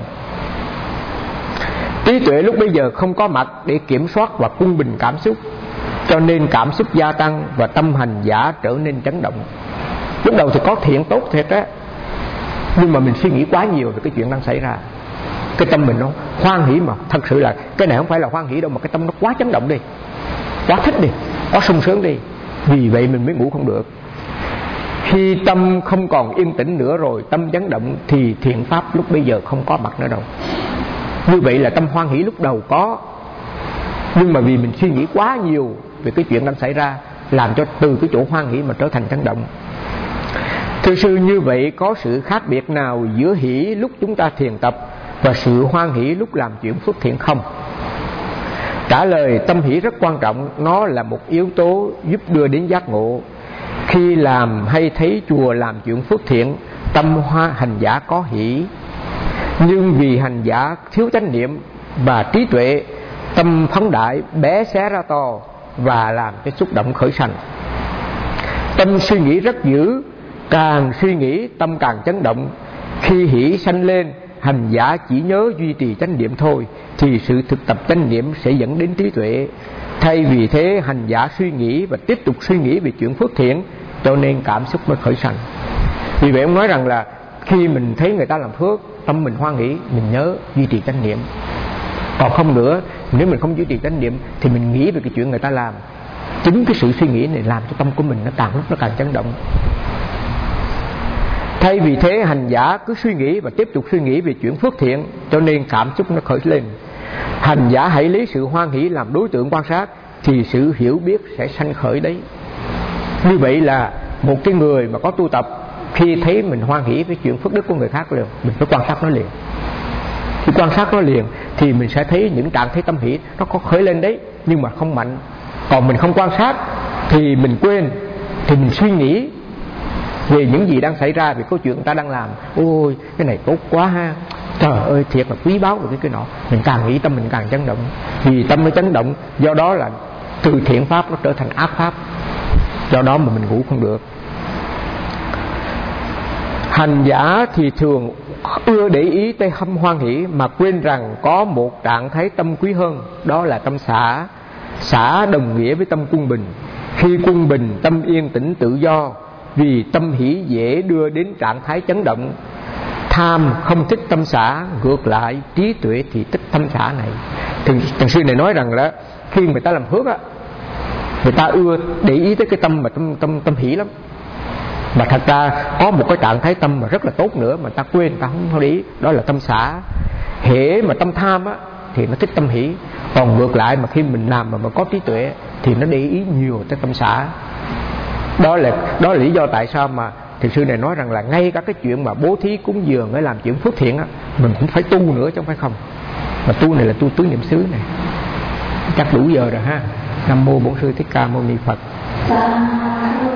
Trí tuệ lúc bây giờ không có mặt để kiểm soát và quân bình cảm xúc, cho nên cảm xúc gia tăng và tâm hành giả trở nên chấn động. Lúc đầu thì có thiện tốt thiệt á, nhưng mà mình suy nghĩ quá nhiều về cái chuyện đang xảy ra, cái tâm mình nó hoan hỷ, mà thật sự là cái này không phải là hoan hỷ đâu, mà cái tâm nó quá chấn động đi, quá thích đi, quá sung sướng đi. Vì vậy mình mới ngủ không được. Khi tâm không còn yên tĩnh nữa rồi, tâm chấn động, thì thiện pháp lúc bây giờ không có mặt nữa đâu. Như vậy là tâm hoan hỷ lúc đầu có, nhưng mà vì mình suy nghĩ quá nhiều về cái chuyện đang xảy ra, làm cho từ cái chỗ hoan hỷ mà trở thành chấn động. Thưa sư, như vậy có sự khác biệt nào giữa hỷ lúc chúng ta thiền tập và sự hoan hỷ lúc làm chuyện phước thiện không? Trả lời, tâm hỷ rất quan trọng, nó là một yếu tố giúp đưa đến giác ngộ. Khi làm hay thấy chùa làm chuyện phước thiện, tâm hoa hành giả có hỷ. Nhưng vì hành giả thiếu chánh niệm và trí tuệ, tâm phóng đại bé xé ra to và làm cái xúc động khởi sanh. Tâm suy nghĩ rất dữ, càng suy nghĩ tâm càng chấn động. Khi hỷ sanh lên, hành giả chỉ nhớ duy trì chánh niệm thôi, thì sự thực tập chánh niệm sẽ dẫn đến trí tuệ. Thay vì thế, hành giả suy nghĩ và tiếp tục suy nghĩ về chuyện phước thiện, cho nên cảm xúc mới khởi sanh. Vì vậy ông nói rằng là khi mình thấy người ta làm phước, tâm mình hoan hỷ, mình nhớ duy trì chánh niệm. Còn không nữa, nếu mình không duy trì chánh niệm thì mình nghĩ về cái chuyện người ta làm. Chính cái sự suy nghĩ này làm cho tâm của mình nó càng lúc nó càng chấn động. Thay vì thế, hành giả cứ suy nghĩ và tiếp tục suy nghĩ về chuyện phước thiện, cho nên cảm xúc nó khởi lên. Hành giả hãy lấy sự hoan hỷ làm đối tượng quan sát, thì sự hiểu biết sẽ sanh khởi đấy. Như vậy là một cái người mà có tu tập, khi thấy mình hoan hỷ với chuyện phước đức của người khác liền, mình phải quan sát nó liền. Khi quan sát nó liền thì mình sẽ thấy những trạng thái tâm hỷ nó có khởi lên đấy, nhưng mà không mạnh. Còn mình không quan sát thì mình quên, thì mình suy nghĩ về những gì đang xảy ra, về câu chuyện người ta đang làm. Ôi cái này tốt quá ha, trời ơi thiệt là quý báu rồi cái cái nọ. Mình càng nghĩ tâm mình càng chấn động. Vì tâm nó chấn động, do đó là từ thiện pháp nó trở thành ác pháp, do đó mà mình ngủ không được. Hành giả thì thường ưa để ý tới hâm hoan hỷ, mà quên rằng có một trạng thái tâm quý hơn, đó là tâm xả. Xả đồng nghĩa với tâm quân bình. Khi quân bình, tâm yên tĩnh tự do, vì tâm hỷ dễ đưa đến trạng thái chấn động. Tham không thích tâm xả, ngược lại trí tuệ thì thích tâm xả này. Thường, thường sư này nói rằng là khi người ta làm phước á, người ta ưa để ý tới cái tâm mà tâm tâm tâm hỷ lắm. Mà thật ra có một cái trạng thái tâm mà rất là tốt nữa mà ta quên, ta không để ý, đó là tâm xả. Hễ mà tâm tham á thì nó thích tâm hỷ. Còn ngược lại mà khi mình làm mà, mà có trí tuệ thì nó để ý nhiều tới tâm xả. Đó là đó là lý do tại sao mà thiền sư này nói rằng là ngay cả cái chuyện mà bố thí cúng dường hay làm chuyện phước thiện á, mình cũng phải tu nữa chứ không phải không. Mà tu này là tu tứ niệm xứ này. Chắc đủ giờ rồi ha. Nam mô Bổn Sư Thích Ca Mâu Ni Phật.